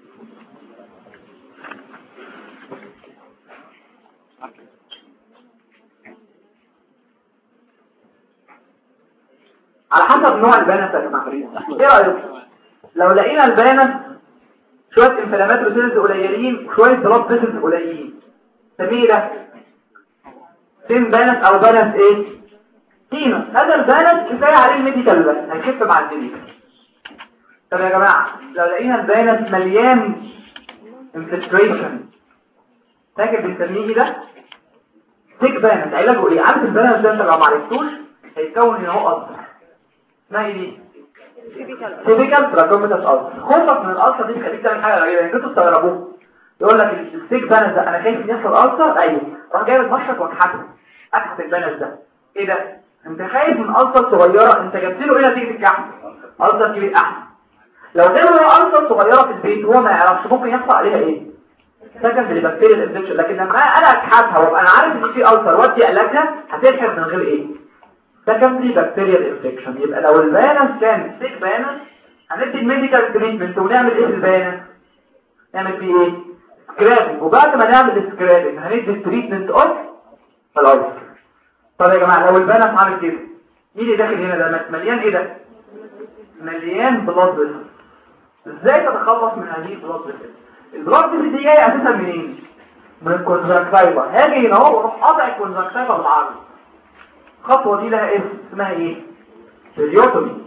على حسب نوع البانس يا جماعه. ايه رايك لو لقينا البانس شويه انفلامات سيلز قليلين وشويه بلاد فيسلز قليلين، سميه ده سين بانس او بانس ايه؟ سينوس. هذا الفانس كفايه عليه الميديكال بس هيخف مع الميديكال. طب يا جماعه لو لقينا الفانس مليان انفلتريشن، فاكر بنسميه ايه ده؟ تيك فانس. علاجه ايه؟ عارف الفانس ده انت لو ما عرفتوش هيتكون هنا اهو ألسر. اسمها ايه دي؟ تيبيكال تراكوماتس ألسر. خوفك من الألسر دي بيخليك تعمل حاجه غريبه، يعني انتوا تستغربوه يقول لك التيك فانس ده انا خايف يحصل ألسر. ايوه راح جايب المشرط واكحته، اكحت الفانس ده. ايه ده؟ انت خايف من ألسر صغيره، انت جبت له ايه نتيجه الكحت؟ ألسر كبير احسن. لو جاب له ألسر صغيره في البيت وهو ما يعرفش ممكن يحصل عليها ايه؟ سكندري بكتيريال انفكشن. لكن لما انا اكحتها وابقى انا عارف ان في ألسر وادي علاجها هتلحق من غير ايه؟ سكندري بكتيريال انفكشن. يبقى لو الفانس كان سيك فانس هندي الميديكال تريتمنت ونعمل ايه في الفانس؟ نعمل فيه ايه؟ سكرابنج. وبعد ما نعمل السكرابنج هندي التريتمنت اوف الألسر. طب يا جماعه لو الفانس عامل كده، مين اللي داخل هنا ده؟ مليان ايه ده؟ مليان بلاد فيسل. ازاي تتخلص من هذه البلاد فيسل؟ البلاد فيسل دي جايه اساسا منين؟ من الكونجكتيفا. هاجي هنا اهو واروح قاطع الكونجكتيفا بالعرض. الخطوه دي لها اسم، اسمها ايه؟ بيريوتومي.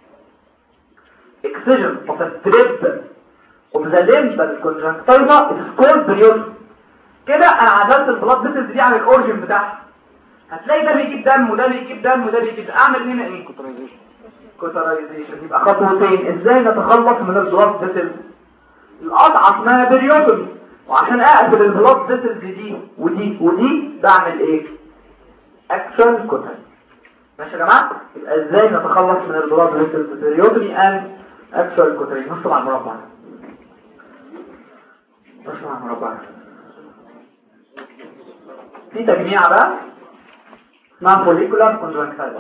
اكسجن اوف ستريب اوف ذا ليمبال كونجكتيفا از كولد بيريوتومي. كده انا عدلت البلاد فيسل دي عن الاوريجن بتاعها. هتلاقي ده بيجيب دم وده بيجيب دم وده بيجيب. اعمل هنا ايه؟ كوترايزيشن. يبقى خطوتين ازاي نتخلص من البلاد فيسل. القطعه اسمها بيريوتومي، وعشان اقفل البلاد فيسل دي ودي ودي بعمل ايه؟ اكشن كوتراي. ماشي يا جماعه؟ يبقى ازاي نتخلص من البلاد فيسل بيريوتومي اند اكشن كوتراي. نص مع المربع، نص مع المربع. في تجميع بقى اسمها فوليكولار كونجكتيفا.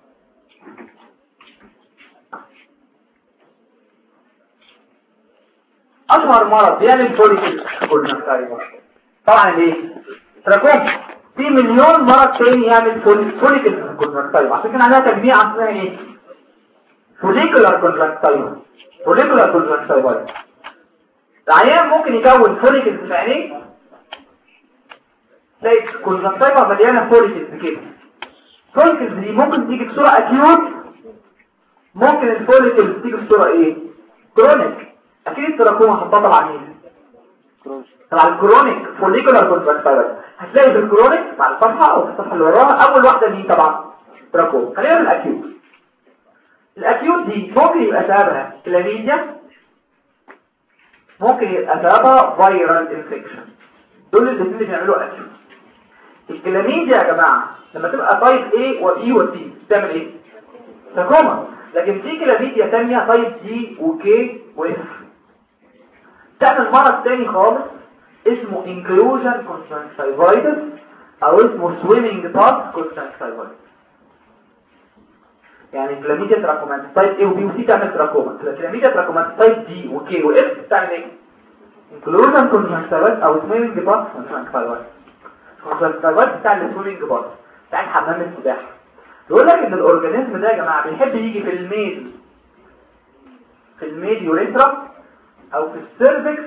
اشهر مرض بيعمل فوليكل كونجكتيفا طبعا الايه؟ تراكوما. في مليون مرض تاني يعمل فوليكل كونجكتيفا. عشان كده عندها تجميع اسمها ايه؟ فوليكولار كونجكتيفا. فوليكولار كونجكتيفا. العيان ممكن يكون فوليكلز في عينيه، تلاقي كونجكتيفا مليانه فوليكلز كده. الفوليكلز دي ممكن تيجي بصوره اكيوت، ممكن الفوليكلز تيجي بصوره ايه؟ كرونيك. اكيد التراكوما هتطلع على مين؟ على الكرونيك فوليكولار كونجكتيفا. هتلاقي في الكرونيك مع الصفحه او في الصفحه اللي وراها اول واحده مين؟ طبعا تراكوما. خلينا من الاكيوت. الاكيوت دي ممكن يبقى سببها كلاميديا، ممكن يبقى سببها فايرال انفكشن. دول الاثنين اللي بيعملوا اكيوت. الكلاميديا يا جماعه لما تبقى تايب A وE وC تعمل ايه؟ تراكوما. لكن في كلاميديا ثانيه تايب D وK وF تعمل مرض تاني خالص اسمه inclusion conjunctivitis او اسمه swimming path conjunctivitis. يعني كلاميديا تراكوماتيس تايب A وB وC تعمل تراكوما. كلاميديا تراكوماتيس تايب D وK وF تعمل ايه؟ inclusion conjunctivitis او swimming path conjunctivitis. conjunctivitis بتاع السويمنج باث بتاع حمام السباحه. يقول لك ان الاورجانيزم ده يا جماعه بيحب يجي في الميل يوريثرا او في السيرفكس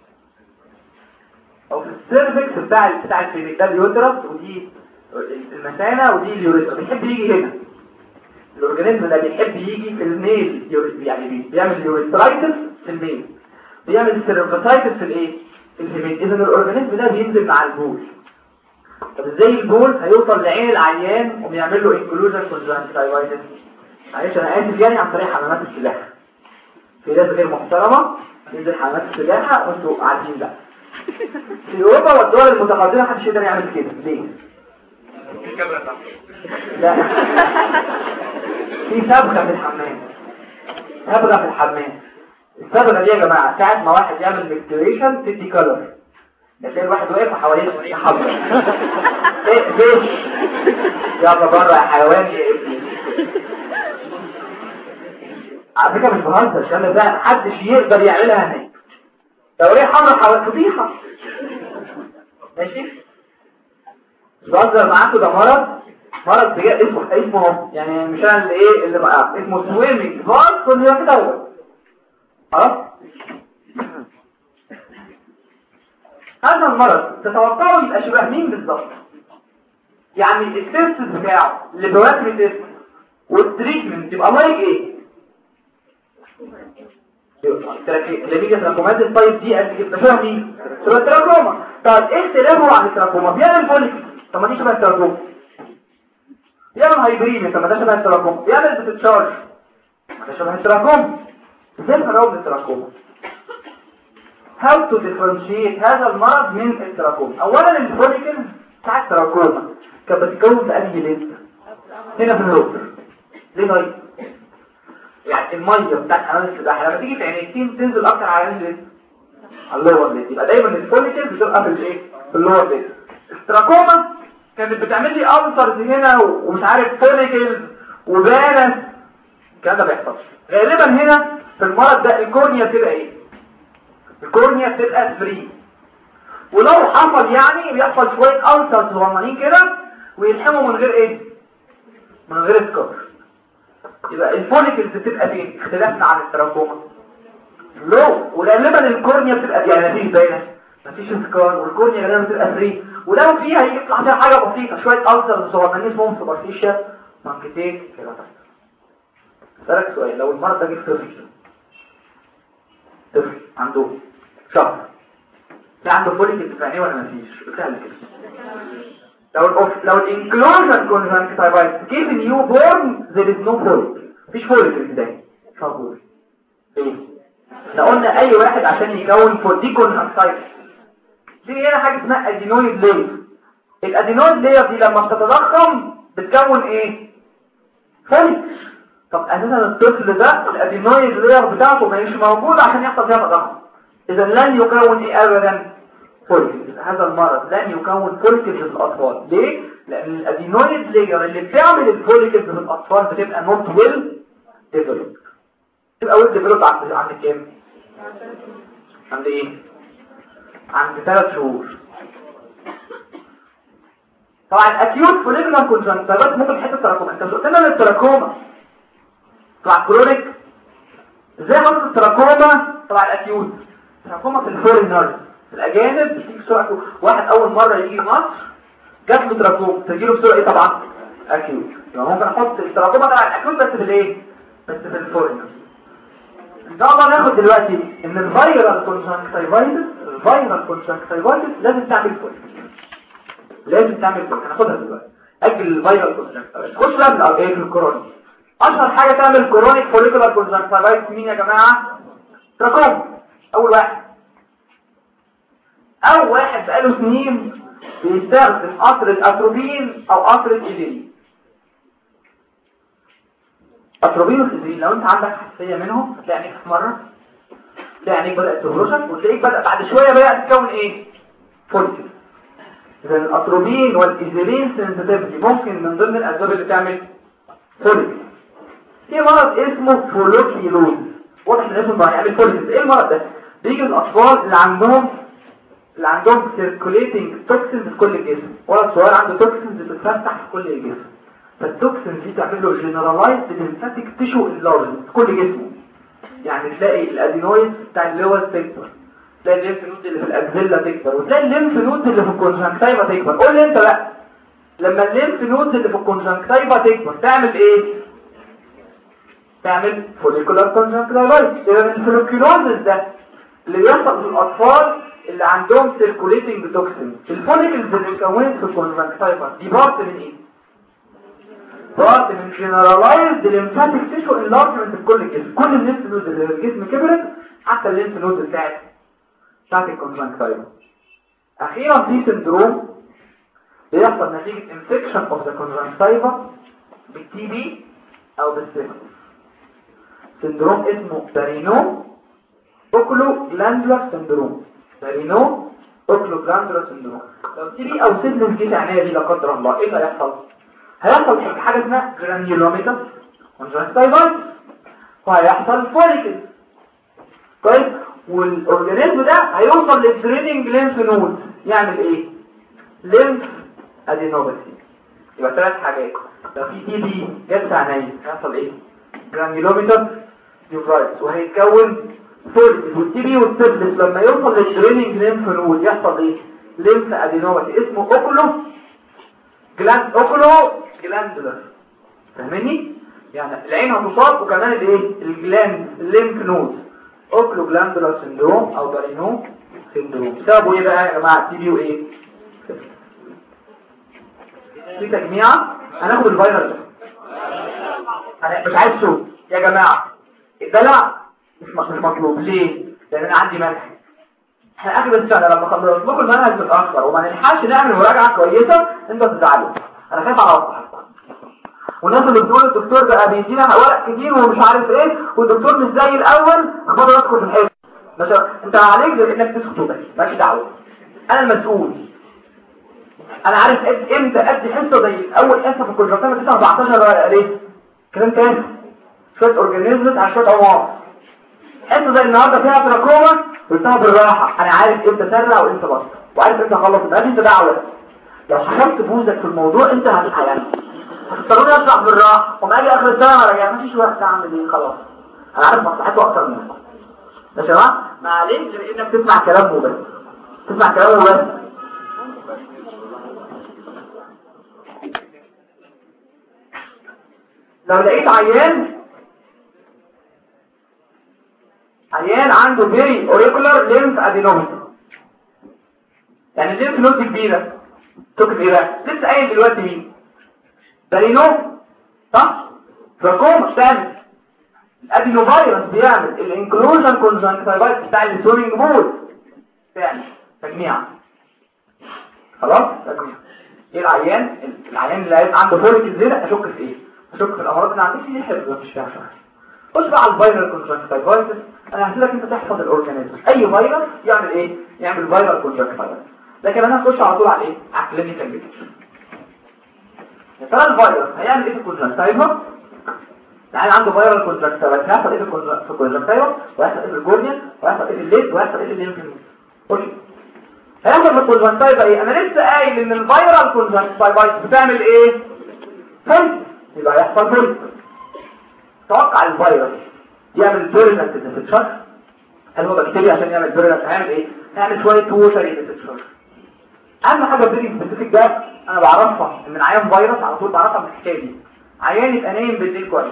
بتاع الفيميل. ده اليوترس ودي المثانه ودي اليوريثرا. بيحب يجي هنا. الاورجانيزم ده بيحب يجي في الميل، يعني بيعمل يوريثرايتس في الميل، بيعمل سيرفيسايتس في الايه؟ في الفيميل. اذا الاورجانيزم ده بينزل مع البول. طب ازاي البول هيوصل لعين العيان وبيعمل له انكلوجن كونجكتيفايتس؟ معلش انا اسف، يعني عن طريق حمامات السباحه. في ناس غير محترمه تنزل حمامات السباحه وانتوا عارفين ده. في اوروبا والدول المتقدمه محدش يقدر يعمل كده. ليه؟ لا في صبغه في الحمام. صبغه في الحمام. الصبغه دي يا جماعه ساعه ما واحد يعمل ميكتوريشن تدي كلر. تلاقي الواحد واقف وحواليه يحضر ايه فيش يلا بره يا حيوان يا ابني. على فكره مش بهزر، عشان ده محدش يقدر يعملها هناك. لو ليه حمرا حوالي فضيحه. ماشي مش بهزر معاكم، ده مرض بجد اسمه يعني مش انا اللي ايه اللي بقى اسمه سويمنج باث كونجكتيفا. خلاص هذا المرض تتوقعوا يبقى شبه مين بالظبط؟ يعني التست بتاعه اللابوراتوري تيست والتريتمنت يبقى لايك ايه؟ كلاميديا تراكومات الطيب دي قد كده شبه مين؟ شبه التراكوما. طب ايه اختلافه عن التراكوما؟ بيعمل فوليك، طب ما دي شبه التراكوما. بيعمل هايبريميا، طب ما ده شبه التراكوما. بيعمل بتتشارج، ما ده شبه التراكوما. ازاي نقرب التراكوما؟ how to differentiate هذا المرض من التراكوما؟ اولا الفوليكل بتاع التراكوما كانت بتتكون في انهي لينس؟ هنا في الروتر. ليه طيب؟ يعني الميه بتاعت حمام السباحه لما تيجي في عينيكين تنزل اكتر على اللينس، على اللور لينس، يبقى دايما الفوليكل بتبقى في الايه؟ في اللور لينس. التراكوما كانت بتعمل لي ألسرز هنا ومش عارف فوليكل وبانس، الكلام ده بيحصلش غالبا. هنا في المرض ده الكورنيا بتبقى ايه؟ الكورنيا بتبقى فري، ولو حصل يعني بيحصل شويه ألسرز صغننين كده ويلحموا من غير ايه؟ من غير سكار. يبقى الفوليكلز بتبقى فين؟ اختلافنا عن التراكوما لو، وغالبا الكورنيا بتبقى يعني مفيش باينه، مفيش سكار، والكورنيا غالبا بتبقى فري، ولو فيها يطلع فيها حاجه بسيطه شويه ألسرز صغننين اسمهم سوبرفيشال مانكيتيك كده. اسالك سؤال، لو المرض ده جه طفل عنده شهر، في عنده فوليكل في عينيه ولا مفيش؟ سهل كده. لو الانكلوجن كونجكتيفايتس كيف نيو بورن there is no follicle، مفيش فوليكل ده مش موجود. ليه؟ احنا قلنا اي واحد عشان يكون فوليكل كونجكتيفايتس دي هنا حاجه اسمها ادينويد لاير. الادينويد لاير دي لما بتتضخم بتكون ايه؟ فوليكل. طب اساسا الطفل ده الادينويد لاير بتاعته مش موجود عشان يحصل فيها تضخم، اذا لن يكون ايه ابدا؟ فوليكل. هذا المرض لن يكون فوليكل في الاطفال. ليه؟ لان الادينويد لاير اللي بتعمل الفوليكل في الاطفال بتبقى نوت ويل ديفلوب. تبقى ويل ديفلوب عند كام؟ عند ايه؟ عند 3 شهور. طبعا اكيوت فوليكولار كونجكتيفايتس ممكن حته تراكوما. انت قلت لنا التراكوما طبعا كرونيك. ازاي حصلت التراكوما؟ طبعا الاكيوت تراكوما في الفورينرز، الاجانب بتيجي بسرعه. واحد اول مره يجي مصر جات له تراكوما تجيله بسرعه ايه؟ طبعا اكيوت. يبقى ممكن احط التراكوما طبعا الاكيوت بس في الايه؟ بس في الفورينرز. ان شاء الله ناخد دلوقتي ان الفيرال كونجكتيفايتس لازم تعمل فوليكل، لازم تعمل فوليكل. هناخدها دلوقتي. اجل الفيرال كونجكتيفايتس. خش بقى بالايه؟ في الكورونا. اشهر حاجه تعمل كورونيك فوليكولار كونجكتيفايتس مين يا جماعه؟ تراكوما. اول واحد بقاله سنين بيستخدم قطر الاتروبين او قطر الايدين. اتروبين والايدين لو انت عندك حساسيه منهم هتلاقي عينيك في مره، تلاقي عينيك بدات تهرشك، وتلاقيك بدا بعد شويه بدات تكون ايه؟ فوليكل. اذا الاتروبين والايزولين سنسيتيفيتي ممكن من ضمن الاسباب اللي تعمل فوليكل. في مرض اسمه فوليكيلوز، واضح ان اسمه بقى يعمل فوليكل. ايه المرض ده؟ بيجي الاطفال اللي عندهم سيركوليتنج توكسينز في كل الجسم. ولد صغير عنده توكسينز بتتفتح في كل الجسم، فالتوكسينز دي تعمل له جنرالايزد ليمفاتيك تيشو انلارجمنت في كل جسمه. يعني تلاقي الادينويد بتاع اللور تكبر، تلاقي الليمف نود اللي في الاكزيلا تكبر، وتلاقي الليمف نود اللي في الكونجكتيفا تكبر. قول لي انت بقى لما الليمف نود اللي في الكونجكتيفا تكبر تعمل ايه؟ تعمل فوليكولار كونجكتيفايتس. اذا الفوليكولوزس ده اللي بيحصل في الاطفال اللي عندهم سيركوليتنج توكسين. الفوليكلز اللي اتكونت في الكونجكتيفا دي بارت من ايه؟ بارت من جنرالايزد ليمفاتيك تيشو انلارجمنت في كل الجسم. كل الليمف نود اللي في الجسم كبرت، حتى الليمف نود بتاعت الكونجكتيفا. اخيرا في سندروم بيحصل نتيجه انفكشن اوف ذا كونجكتيفا بالتي بي او بالسيفلس. سندروم اسمه بارينو اوكلو جلاندولار سندروم. بارينو اوكلو جلاندولار سندروم. لو تي بي او سيفلس جه عينيا دي لا قدر الله، ايه اللي هيحصل؟ هيحصل حاجه اسمها جرانيولوميتاس كونجكتيفايتس، وهيحصل فوليكل. طيب والاورجانيزم ده هيوصل للدريننج ليمف نود، يعمل ايه؟ ليمف ادينوباثي. يبقى 3 حاجات. لو في تي بي جت في عينيا هيحصل ايه؟ جرانيولوميتاس يوفرايتس، وهيتكون فوليكل. والتي بي والسيفلس لما يوصل للدريننج ليمف نود يحصل ايه؟ ليمف ادينوباثي اسمه اوكلو جلاند اوكلو جلاندولار، فاهمني؟ يعني العين هتصاب وكمان الايه الجلاند الليمف نود، اوكلو جلاندولار سندروم او بارينو سندروم. سببه ايه بقى يا جماعه؟ تي بي وايه؟ في تجميعه. هناخد الفيروس انا مش عايز شو يا جماعه، الدلع مش مطلوب. ليه؟ لان انا عندي منهج. احنا اخر السنه لما خلص لكم المنهج متاخر وما نلحقش نعمل مراجعه كويسه انت تزعلوا. انا خايف على مصلحتك. والناس اللي بتقول الدكتور بقى بيدينا ورق كتير ومش عارف ايه والدكتور مش زي الاول، اخبار ادخل في الحصه مثلا. انت عليك انك تسكت بس، مالكش دعوه. انا المسؤول. انا عارف امتى ادي حصه زي اول حصه في الكونجكتيفا 9 14 ورقه. ليه؟ كلام تاني، شويه اورجانيزمز على شويه عمار. حصه زي النهارده فيها تراكوما قلتها بالراحه. انا عارف امتى اسرع وامتى بطل، وعارف امتى اخلص. ما انت دعوه. لو حكمت بوزك في الموضوع انت يعني هتضطروني اشرح بالراحه، وما اجي اخر السنه ما راجع مفيش وقت اعمل ايه. خلاص انا عارف مصلحته اكتر منك يا جماعه. ما عليك غير انك تسمع كلامه بس، تسمع كلامه بس. لو لقيت عيان عنده فيري اوريكولار ليمف ادينومي، يعني الليمف نود كبيره، تكتب ايه بقى؟ لسه قايل دلوقتي مين؟ بارينو صح؟ تراكوما بتعمل الادينوفيروس، بيعمل الانكلوجن كونجكتيفايتس بتاع السوينج بول، بتعمل تجميع. خلاص تجميع. ايه العيان اللي عنده فوليك زياده اشك في ايه؟ اشك في الامراض اللي عندك دي حفظ مش فاهم. خش بقى على الفيرال كونجكتيفايتس. انا هسيبك انت تحفظ الاورجانيزم. اي فيروس يعمل ايه؟ يعمل فيرال كونجكتيفايتس. لكن انا هخش على طول على ايه؟ على الكلينيكال بيكتشر. يا ترى الفيروس هيعمل ايه في الكونجكتيفا؟ يعني عنده فيرال كونجكتيفايتس هيحصل ايه في الكونجكتيفا؟ وهيحصل ايه في الجورنيا؟ وهيحصل ايه في الليد؟ وهيحصل ايه في الليمف نود؟ خش هيحصل في الكونجكتيفا ايه؟ انا لسه قايل ان الفيرال كونجكتيفايتس بتعمل ايه؟ فل يبقى هيحصل فل. توقع الفيروس يعمل فيرولنت ديسكشن. هل هو بكتيريا عشان يعمل فيرولنت هيعمل ايه؟ هيعمل شويه ووتري ديسكشن. اهم حاجه في السبيسيفيك ده انا بعرفها من عيان فيروس على طول، بعرفها من الحكايه دي. عيان يبقى نايم بالليل كويس،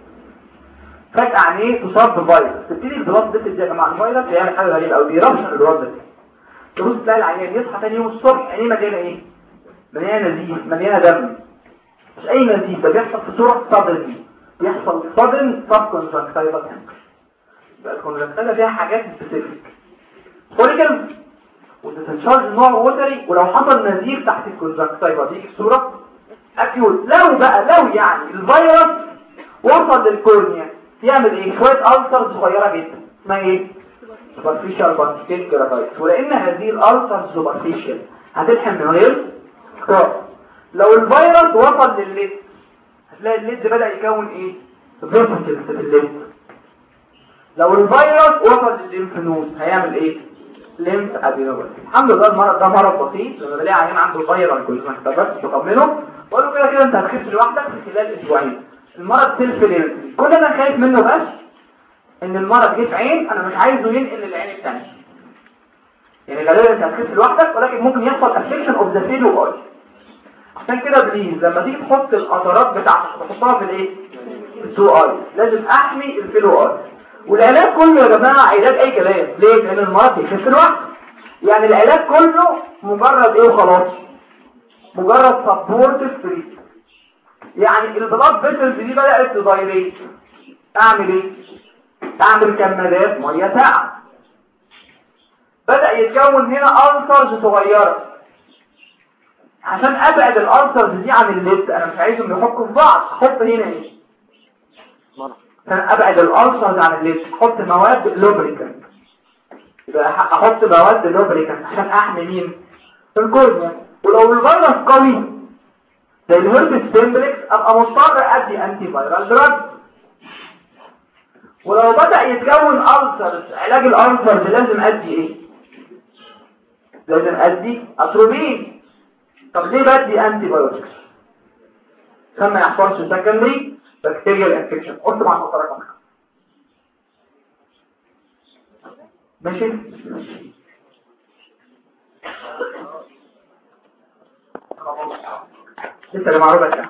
فجاه عينيه تصاب بفيروس، تبتدي البلاد بيسل يا جماعه. الفيروس بيعمل حاجه غريبه قوي، بيرشح البلاد بيسل. تبص تلاقي العيان يصحى ثاني يوم الصبح عينيه مليانه ايه؟ مليانه نزيف، مليانه دم. مش اي نزيف، ده بيحصل في صوره صدري، بيحصل صدر سب كونجكتيفا. يبقى الكونجكتيفا فيها حاجات سبيسيفيك فوليكل وتتشارج نوع ووتري، ولو حصل نزيف تحت الكونجكتيفا دي في صوره اكيوت. لو يعني الفيروس وصل للكورنيا يعمل ايه؟ شويه ألسر صغيره جدا اسمها ايه؟ سوبرفيشال بانكيل كيراتايتس. ولان هذه الألسر سوبرفيشال هتلحم من غير اختار. لو الفيروس وصل للليد هتلاقي الليد بدأ يكون ايه؟ فيسيكلز في الليد. لو الفيروس وصل للليمف نود هيعمل ايه؟ ليمف ادينوباثي. الحمد لله المرض ده مرض بسيط. لما بلاقي عيان عنده فيروس كونجكتيفايتس بطمنه بقول له كده انت هتخف لوحدك في خلال اسبوعين. المرض سيلف ليمف. كل انا خايف منه بس ان المرض جه في عين انا مش عايزه ينقل للعين الثانيه. يعني غالبا انت هتخف لوحدك، ولكن ممكن يحصل افكشن اوف ذا فيلو اي. عشان كده بليز لما تيجي تحط القطرات بتاعتك تحطها في الايه؟ في التو اي. لازم احمي الفيلو اي. والعلاج كله يا جماعه علاج اي كلام. ليه؟ لان المرض يخف لوحده. يعني العلاج كله مجرد ايه وخلاص؟ مجرد سبورتيف تريتمنت. يعني البلاد فيسلز دي بدات تدايريت، اعمل ايه؟ اعمل كمادات ميه ساقعه. بدا يتكون هنا ألسرز صغيره. عشان ابعد الألسرز دي عن الليد، انا مش عايزهم يحكوا في بعض، احط هنا ايه؟ عشان ابعد الألسرز عن الليد احط مواد لوبريكانت. يبقى احط مواد لوبريكانت عشان احمي مين؟ الكورنيا. ولو الفيروس قوي زي الهربس سيمبلكس ابقى مضطر ادي انتي فيرال دراج. ولو بدأ يتكون ألسرز، علاج الألسرز لازم ادي ايه؟ لازم ادي اتروبين. طب ليه بدي انتي بايوتكس؟ عشان ما يحصلش سكندري بكتيريال انفكشن. قلت مع حضرتك ماشي. لسه يا جماعه ربع ساعه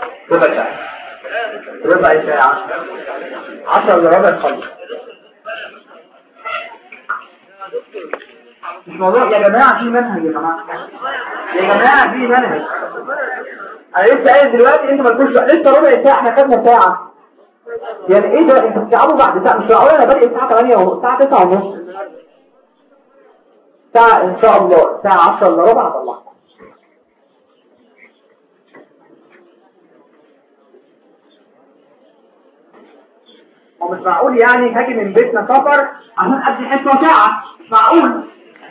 ربع ساعه 10 الا ربع خلص. مش موضوع يا جماعه، في منهج يا جماعه، في منهج. انا لسه قايل دلوقتي انتوا ما تكونش لسه ربع ساعه، احنا خدنا ساعه. يعني ايه ده؟ انتوا بتلعبوا بعد ساعه؟ مش معقول انا بادئ الساعه 8 والساعه 9 ونص. ساعه ان شاء الله الساعه 10 الا ربع هطلعها. ومش معقول يعني هاجي من بيتنا سفر عشان ادي حصه ساعه، مش معقول.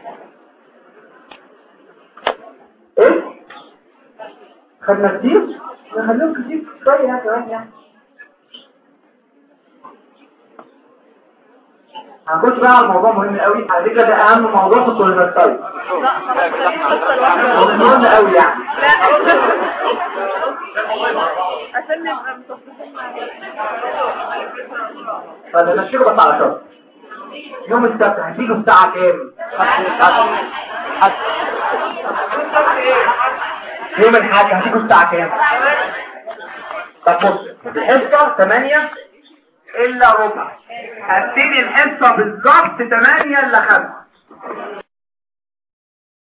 ايه خدنا كتير؟ نخليهم كتير شويه كمان يعني. هنخش بقى على موضوع مهم قوي، على فكره ده اهم موضوع في الكوليسترول. مهم قوي يعني. عشان نبقى متفقين طيب نمشيله بس على شرط. يوم السبت هتيجوا الساعة كام؟ يوم الحد هتيجوا الساعة كام؟ طب بص الحصة 8 إلا ربع، هبتدي الحصة بالظبط 8 إلا 5.